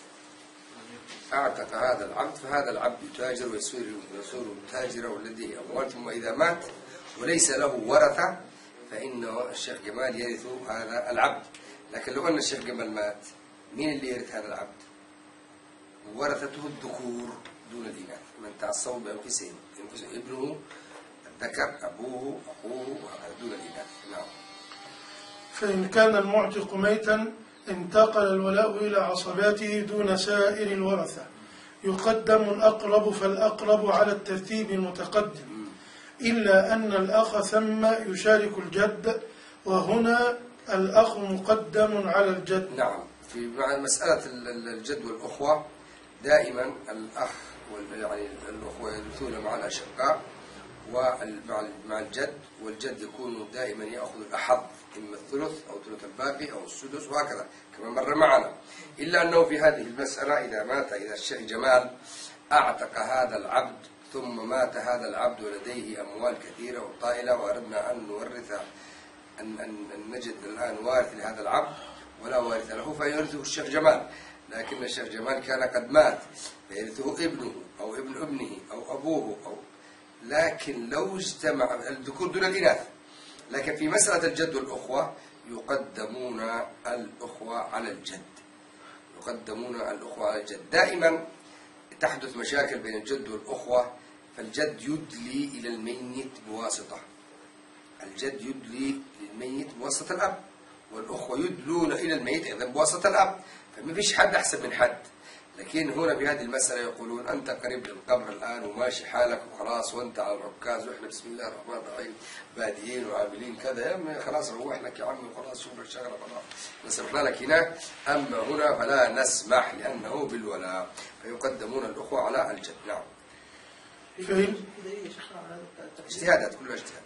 Speaker 1: اعتق هذا العبد، فهذا العبد يتاجر ويصير تاجرا ولديه أموال، ثم إذا مات وليس له ورثة فإن الشيخ جمال يرث هذا العبد. لكن لو أن الشيخ جمال مات مين اللي يرث هذا العبد؟ ورثته الذكور دون الإناث، من تعصبوا بأنفسهم، ابنه الذكر أبوه أخوه دون الإناث. نعم.
Speaker 3: فإن كان المعتق ميتا انتقل الولاء إلى عصباته دون سائر الورثة. يقدم الأقرب فالأقرب على الترتيب المتقدم، إلا أن الأخ ثم يشارك الجد، وهنا الأخ مقدم على الجد.
Speaker 1: نعم. في مع مسألة الجد والأخوة دائما الأخ يعني الأخوة يرثون مع الأشقاء ومع الجد، والجد يكون دائما يأخذ الأحظ، إما الثلث أو ثلث الباقي أو السدس وهكذا كما مر معنا. إلا أنه في هذه المسألة إذا الشيخ جمال أعتق هذا العبد ثم مات هذا العبد ولديه أموال كثيرة وطائلة، وأردنا أن نورث أن نجد الآن وارث لهذا العبد ولا وارث له فيرثه الشيخ جمال، لكن الشيخ جمال كان قد مات فيرثه ابنه أو ابن ابنه أو أبوه لكن لو اجتمع الذكور دون الإناث. لكن في مسألة الجد والأخوة يقدمون الأخوة على الجد، يقدمون الأخوة على الجد. دائما تحدث مشاكل بين الجد والأخوة، فالجد يدلي إلى الميت بواسطة، الجد يدلي للميت بواسطة الأب، والأخوة يدلون إلى الميت أيضا بواسطة الأب، فما فيش حد أحسن من حد. لكن هنا في هذه المسألة يقولون أنت قريب للقبر الآن وماشي حالك وخلاص وأنت على العكاز، وإحنا بسم الله الرحمن الرحيم بادئين وعاملين كذا، يا عمي خلاص روح لك يا عمي وخلاص شوف لك شغلة خلاص نسمحنا لك هناك، أما هنا فلا نسمح لأنه بالولاء، فيقدمون الأخوة على الجد. نعم. اجتهادات كلها اجتهاد.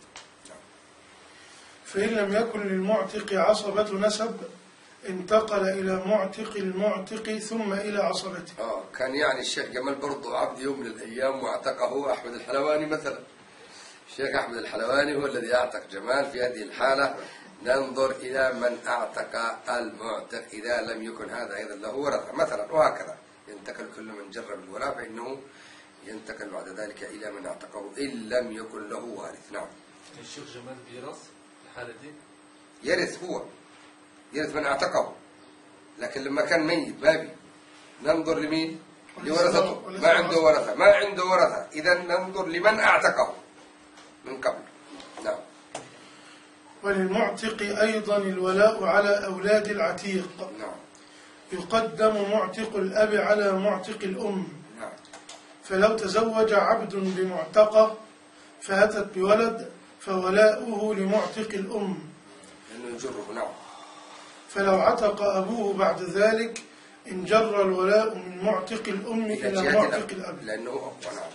Speaker 3: فإن لم يكن للمعتق عصبة نسب انتقل إلى معتق المعتق ثم إلى عصبته.
Speaker 1: كان يعني الشيخ جمال برضه عبد يوم من الأيام واعتقه أحمد الحلواني مثلا. الشيخ أحمد الحلواني هو الذي أعتق جمال. في هذه الحالة ننظر إلى من أعتق المعتق إذا لم يكن هذا أيضا له ورثة مثلا، وهكذا ينتقل كل من جر بالولاء فإنه ينتقل بعد ذلك إلى من اعتقه إن لم يكن له وارث. نعم.
Speaker 2: الشيخ جمال بيرث الحالة دي؟
Speaker 1: يرث هو، يرث من اعتقه، لكن لما كان ميت بابي ننظر لمين؟ لورثته. ما عنده ورثة، ما عنده ورثة، إذا ننظر لمن اعتقه من قبل. نعم.
Speaker 3: وللمعتق أيضا الولاء على أولاد العتيق.
Speaker 1: نعم.
Speaker 3: يقدم معتق الأب على معتق الأم.
Speaker 1: نعم.
Speaker 3: فلو تزوج عبد بمعتقة فأتت بولد فولاؤه لمعتق الأم،
Speaker 1: لأنه يجره. نعم.
Speaker 3: فلو عتق أبوه بعد ذلك انجر الولاء من معتق الأم إلى معتق الأب
Speaker 1: لأنه أقوى. نعم.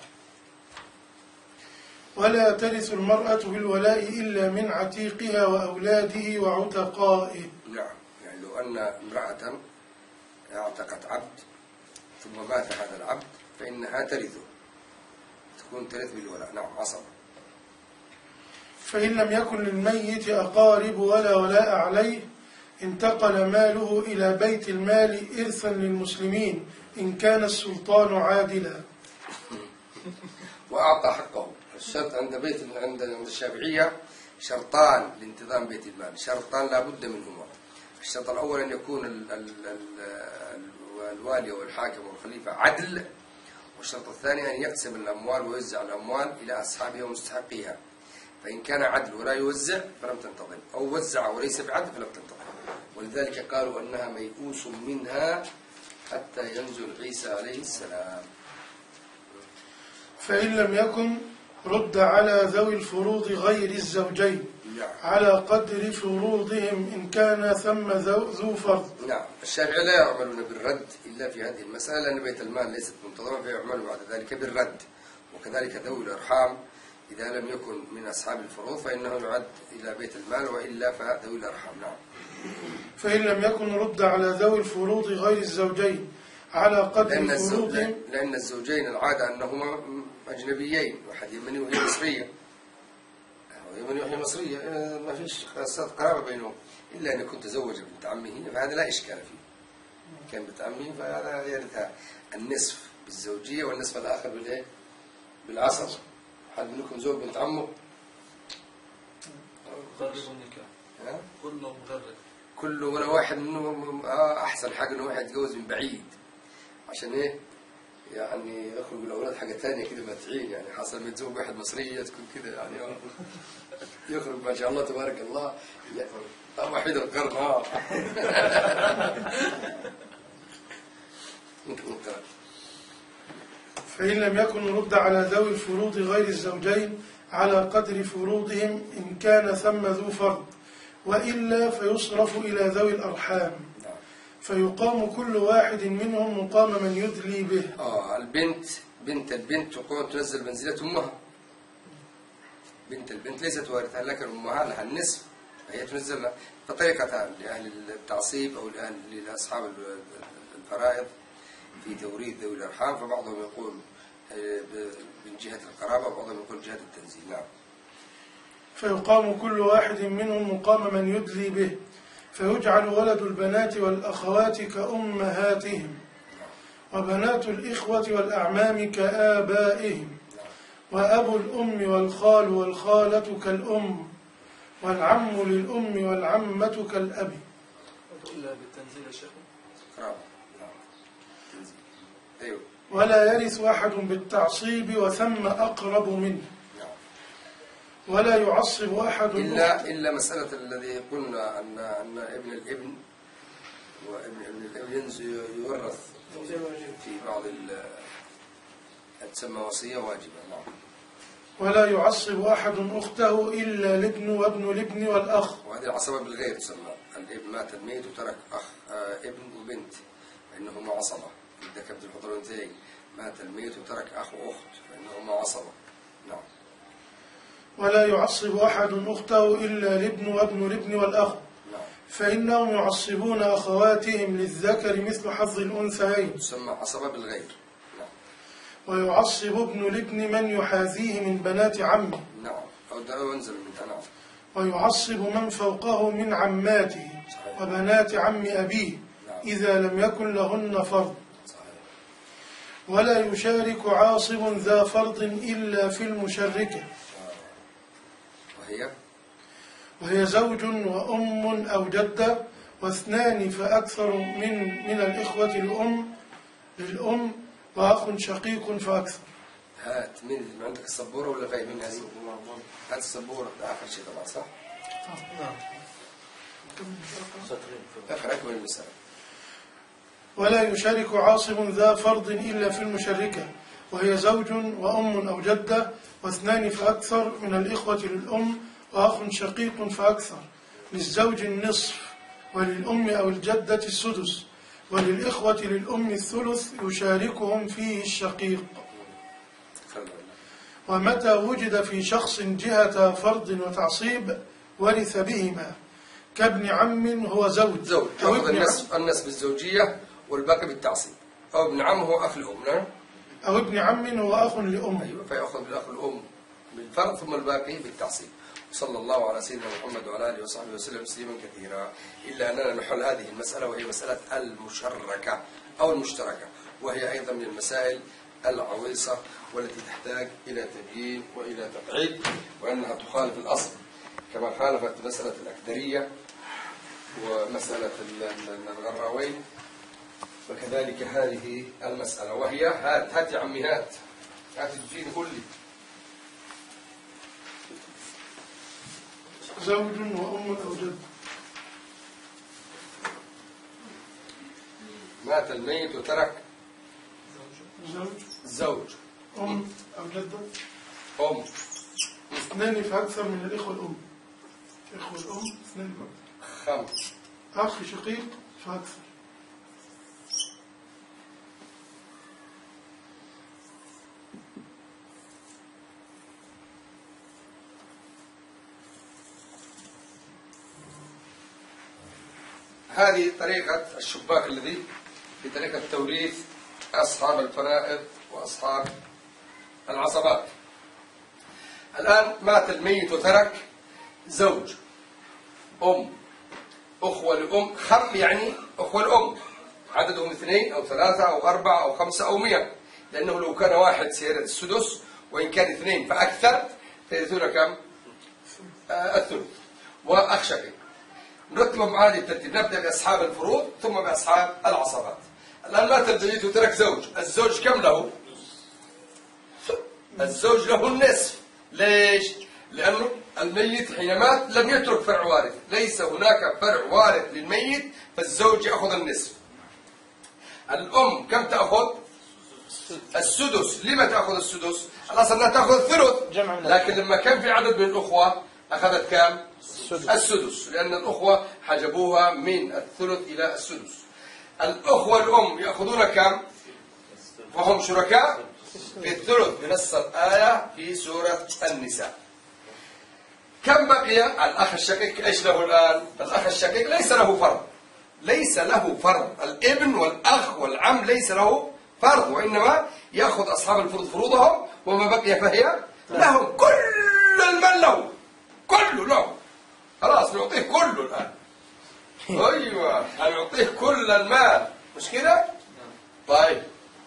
Speaker 3: ولا ترث المرأة بالولاء إلا من عتيقها وأولاده وعتقائه.
Speaker 1: نعم. يعني لو أن امرأة اعتقت عبد ثم مات هذا العبد فإنها ترثه، تكون ترث بالولاء. نعم. عصبة.
Speaker 3: فإن لم يكن للميت أقارب ولا ولاء عليه انتقل ماله إلى بيت المال إرثا للمسلمين إن كان السلطان عادلا.
Speaker 1: وأعطى حقه. الشرط عند الشافعية شرطان لانتظام بيت المال، شرطان لا بد منهما. الشرط الأول أن يكون الوالي والحاكم والخليفة عدل، والشرط الثاني أن يقسم الأموال ويوزع الأموال إلى أصحابها ومستحقيها، فإن كان عدل ولا يوزع فلم تنتظم، أو وزع وليس بعدل فلم تنتظم. ولذلك قالوا أنها ميؤوس منها حتى ينزل عيسى عليه السلام.
Speaker 3: فإن لم يكن رد على ذوي الفروض غير الزوجين على قدر فروضهم إن كان ثم ذو فرض.
Speaker 1: نعم. الشافعية لا يعملون بالرد إلا في هذه المسألة، لأن بيت المال ليست منتظمة فيعملوا بعد ذلك بالرد. وكذلك ذوي الأرحام إذا لم يكن من أصحاب الفروض فإنه يعد إلى بيت المال، وإلا فذوي الأرحام. نعم.
Speaker 3: فإن لم يكن رد على ذوي الفروض غير الزوجين على قدر فروضهم،
Speaker 1: لأن الزوجين العادة أنهما أجنبيين، واحد يمني وهي مصرية، يمني وهي مصرية، ما فيش قرابة بينهم، إلا أن يكون تزوج بنت عمه فهذا لا إشكال فيه. كان بنت عمه فهذا يرثها النصف بالزوجية والنصف الآخر بالإيه؟ بالعصر. حد منكم زوج بنت عمه؟
Speaker 2: مغرب النكاح. كله مغرب.
Speaker 1: كله ولا واحد منهم. أحسن حاجة إنه واحد يتجوز من بعيد، عشان إيه؟ يعني يخرج الأولاد حاجة ثانية كده متعين، يعني حصل متزوج واحد مصرية تكون كده يعني يخرج ما شاء الله تبارك الله وحيد القرن.
Speaker 3: فإن لم يكن رد على ذوي الفروض غير الزوجين على قدر فروضهم إن كان ثم ذو فرض، وإلا فيصرف إلى ذوي الأرحام، فيقام كل واحد منهم مقام من يدلي به.
Speaker 1: بنت البنت تقوم تنزل منزلة أمها. بنت البنت ليست وارثة، لكن أمها لها النصف فهي تنزل لها. فطريقتان لأهل التعصيب أو لأصحاب الفرائض في توريث ذوي الأرحام، فبعضهم يقول من جهة القرابة وبعضهم يقول جهة التنزيل. نعم.
Speaker 3: فيقام كل واحد منهم مقام من يدلي به، فيجعل ولد البنات والأخوات كأمهاتهم، وبنات الإخوة والأعمام كآبائهم، وأبو الأم والخال والخالة كالأم، والعم للأم والعمة كالأب.
Speaker 2: إلا بالتنزيل يا شيخ.
Speaker 1: أيوه.
Speaker 3: ولا يرث أحد بالتعصيب وثم أقرب منه، ولا يعصب أحد
Speaker 1: إلا مسألة الذي قلنا أن ابن الابن وابن الابن يورث في بعض تسمى وصية واجبة. نعم.
Speaker 3: ولا يعصب أحد أخته إلا الابن وابن الابن والأخ.
Speaker 1: وهذه العصبة بالغير تسمى. الابن مات الميت وترك أخ ابن وبنت فإنهما عصبة. إذا كبد الحضر انتهي مات الميت وترك أخ وأخت فإنهما عصبة. نعم.
Speaker 3: ولا يعصب أحد أخته إلا الابن وابن الابن والأخ، فإنهم يعصبون أخواتهم للذكر مثل حظ الأنثيين،
Speaker 1: تسمى عصبة بالغير. نعم.
Speaker 3: ويعصب ابن الابن من يحاذيه من بنات عمه.
Speaker 1: نعم. أو ده ينزل منها. نعم.
Speaker 3: ويعصب من فوقه من عماته وبنات عم أبيه إذا لم يكن لهن فرض. ولا يشارك عاصب ذا فرض إلا في المشركة، وهي زوج وأم أو جدة واثنان فأكثر من الإخوة للأم وأخ شقيق فأكثر.
Speaker 1: هات من عندك السبورة ولا غايب من هذه؟ هات السبورة ده آخر شيء طبعا صح؟
Speaker 3: نعم.
Speaker 1: آخر أكمل المسألة.
Speaker 3: ولا يشارك عاصب ذا فرض إلا في المشركة، وهي زوج وأم أو جدة واثنان فأكثر من الإخوة للأم وأخ شقيق فأكثر، للزوج النصف وللأم أو الجدة السدس وللإخوة للأم الثلث يشاركهم فيه الشقيق. ومتى وجد في شخص جهة فرض وتعصيب ورث بهما، كابن عم هو زوج
Speaker 1: أو النسب بالزوجية والباقي بالتعصيب، أو ابن عم هو أخ الأم. نعم.
Speaker 3: أو ابن عم هو أخ لأم.
Speaker 1: أيوة، فيأخذ بالأخ الأم بالفرض ثم الباقي بالتعصيب. صلى الله على سيدنا محمد وعلى آله وصحبه وسلم تسليما كثيرا. إلا أننا نحل هذه المسألة وهي مسألة المشركة أو المشتركة، وهي أيضا من المسائل العويصة والتي تحتاج إلى تبيين وإلى تقعيد، وأنها تخالف الأصل كما خالفت مسألة الأكدرية ومسألة الغراوين، وكذلك هذه المسألة. وهي هات يا عمي هات تجيني قول لي.
Speaker 3: زوج وأم أو جد.
Speaker 1: مات الميت وترك زوج
Speaker 3: أم أو جدة
Speaker 1: أم
Speaker 3: اثنان فأكثر من الإخوة الأم. إخوة الأم اثنان فأكثر.
Speaker 1: 5
Speaker 3: أخ شقيق فأكثر.
Speaker 1: هذه طريقة الشباك الذي بطريقة توريث أصحاب الفرائض وأصحاب العصبات. الآن مات الميت وترك زوج، أم، أخوة لأم، يعني أخوة الأم عددهم 2 أو 3 أو 4 أو 5 أو 100، لأنه لو كان واحد سيرد السدس، وإن كان 2 فأكثر فيرثون كم؟ الثلث. وأخ شقيق. نطلب هذه الترتيب، نبدأ بأصحاب الفروض ثم بأصحاب العصبات. الآن مات الميت وترك زوج، الزوج كم له؟ الزوج له النصف. ليش؟ لأنه الميت حين مات لم يترك فرع وارث، ليس هناك فرع وارث للميت، فالزوج يأخذ النصف. الأم كم تأخذ؟ السدس. لما تأخذ السدس؟ الأصل أنها تأخذ الثلث، لكن لما كان في عدد من الأخوة أخذت كم؟ السدس، لأن الأخوة حجبوها من الثلث إلى السدس. الأخوة الأم يأخذون كم؟ وهم شركاء في الثلث بنص الآية في سورة النساء. كم بقي؟ الأخ الشقيق إيش له الآن؟ الأخ الشقيق ليس له فرض، ليس له فرض. الابن والأخ والعم ليس له فرض، وإنما يأخذ أصحاب الفروض فروضهم، وما بقي فهي لهم. كل المال له، كله له، خلاص نعطيه كله الآن. أيوة، نعطيه كل المال، مش كده؟ طيب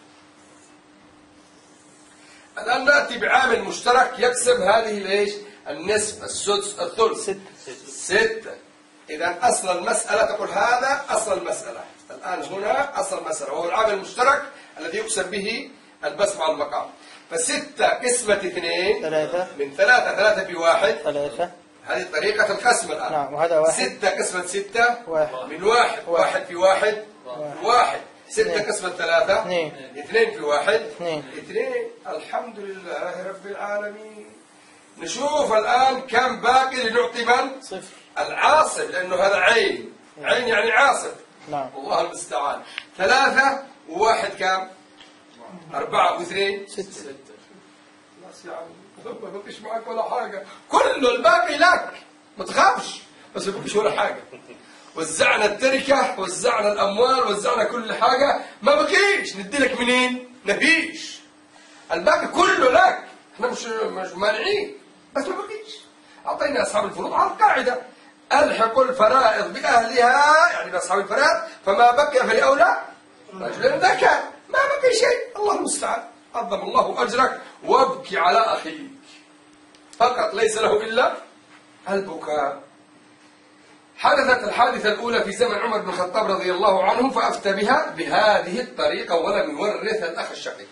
Speaker 1: الآن نأتي بعامل مشترك يقسم هذه ليش؟ النصف، السدس، الثلث. 6. إذا أصل المسألة تقول هذا أصل المسألة. الآن هنا أصل المسألة وهو العامل المشترك الذي يقسم به البسم على المقام. ف6 قسمة 2 من 3 في 1
Speaker 4: 3.
Speaker 1: هذه طريقة القسم الآن.
Speaker 4: نعم، وهذا 1.
Speaker 1: 6 قسمة 6 من 1 في 1 1. 6 قسمة 3 2 في 1 2. الحمد لله رب العالمين. نشوف الآن كم باقي لنعطي من؟
Speaker 4: 0.
Speaker 1: العاصب، لأنه هذا عين، عين يعني عاصب.
Speaker 4: نعم.
Speaker 1: الله المستعان. 3 و1 كم؟ 4 و2 6. خلاص يا عم ما بقيش معك ولا حاجة، كله الباقي لك، ما تخافش، بس ما بقيش ولا حاجة. وزعنا التركة، وزعنا الأموال، وزعنا كل حاجة، ما بقيش. نديلك منين؟ نفيش. الباقي كله لك، احنا مش مانعين، بس ما بقيش. أعطينا أصحاب الفروض على القاعدة: ألحقوا الفرائض بأهلها، يعني بأصحاب الفرائض، فما بقي فلأولى رجل ذكر. ما بقي شيء، الله المستعان، عظم الله أجرك وابكي على أخيك فقط، ليس له إلا البكاء. حدثت الحادثة الأولى في زمن عمر بن الخطاب رضي الله عنه، فأفتى بها بهذه الطريقة ولم يورث الأخ الشقيق.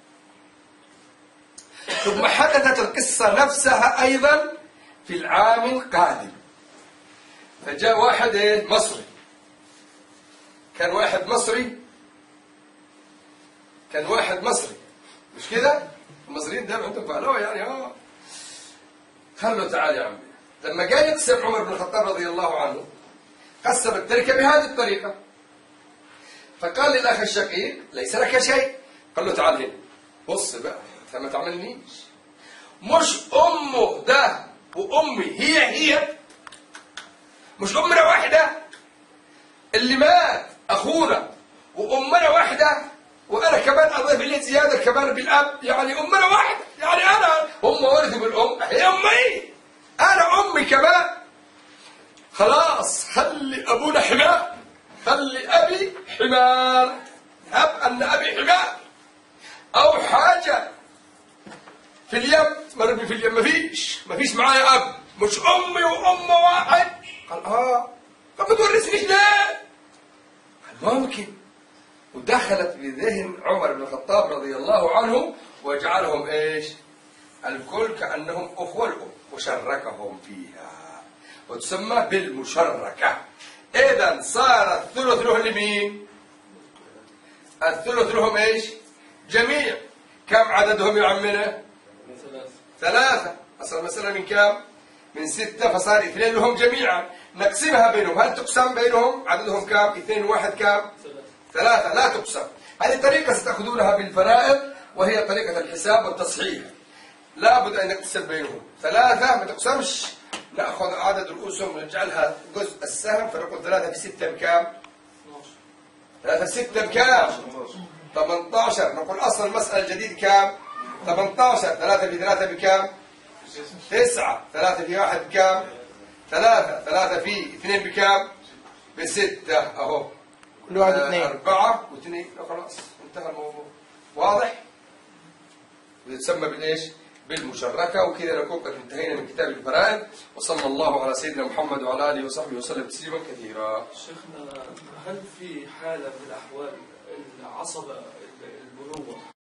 Speaker 1: ثم حدثت القصة نفسها أيضا في العام القادم، فجاء واحد مصري، كان واحد مصري مش كده؟ المصريين دائما عندهم فعلوه يعني خلوا تعال يا عمي. لما جاء يقسم عمر بن الخطاب رضي الله عنه قسم التركة بهذه الطريقة، فقال للأخ الشقيق ليس لك شيء. قال له تعال هنا بص بقى انت ما تعملنيش، مش أمه ده وأمي هي مش أمنا واحدة، اللي مات أخونا وأمنا واحدة، وأنا كمان أضيف إليه زيادة كمان بالأب، يعني أمنا واحدة، يعني أنا هم ورثوا بالأم هي أمي، أنا أمي كمان. خلاص خلي أبونا حمار، خلي أبي حمار، هب أن أبي حمار أو حاجة في اليم، مرمي في اليم، مفيش معايا أب، مش أمي وأم واحد. قال طب ما تورثنيش ليه؟ قال ممكن. ودخلت في ذهن عمر بن الخطاب رضي الله عنه وجعلهم الكل كأنهم أخوة الأم، وشركهم فيها وتسمى بالمشركة. إذا صار الثلث له لمين؟ الثلث لهم جميع. كم عددهم يا عمنا؟ 3. أصل المسألة من كم؟ من 6، فصار 2 لهم جميعا. نقسمها بينهم، هل تقسم بينهم؟ عددهم كم؟ 2 و1 كم؟ 3. لا تقسم. هذه طريقة ستأخذونها بالفرائض، وهي طريقة الحساب والتصحيح. لا بد أن نقسم بينهم. 3 ما تقسمش، نأخذ عدد رؤوسهم ونجعلها جزء السهم، فنقول 3 في 6 بكام؟ 3 في 6 بكام؟ 18. نقول أصل المسألة الجديد كام؟ 18. 3 في 3 بكام؟ 9. 3 في 1 بكام؟ 3. 3 في 2 بكام؟ ب6. أهو
Speaker 4: كل واحد 2.
Speaker 1: 4 و2، خلاص انتهى الموضوع. واضح؟ ويتسمى بالمشركة. وكذا نكون قد انتهينا من كتاب الفرائض، وصلى الله على سيدنا محمد وعلى آله وصحبه وسلم تسليما كثيرا.
Speaker 2: شيخنا، هل في حالة من الأحوال العصبة البنوة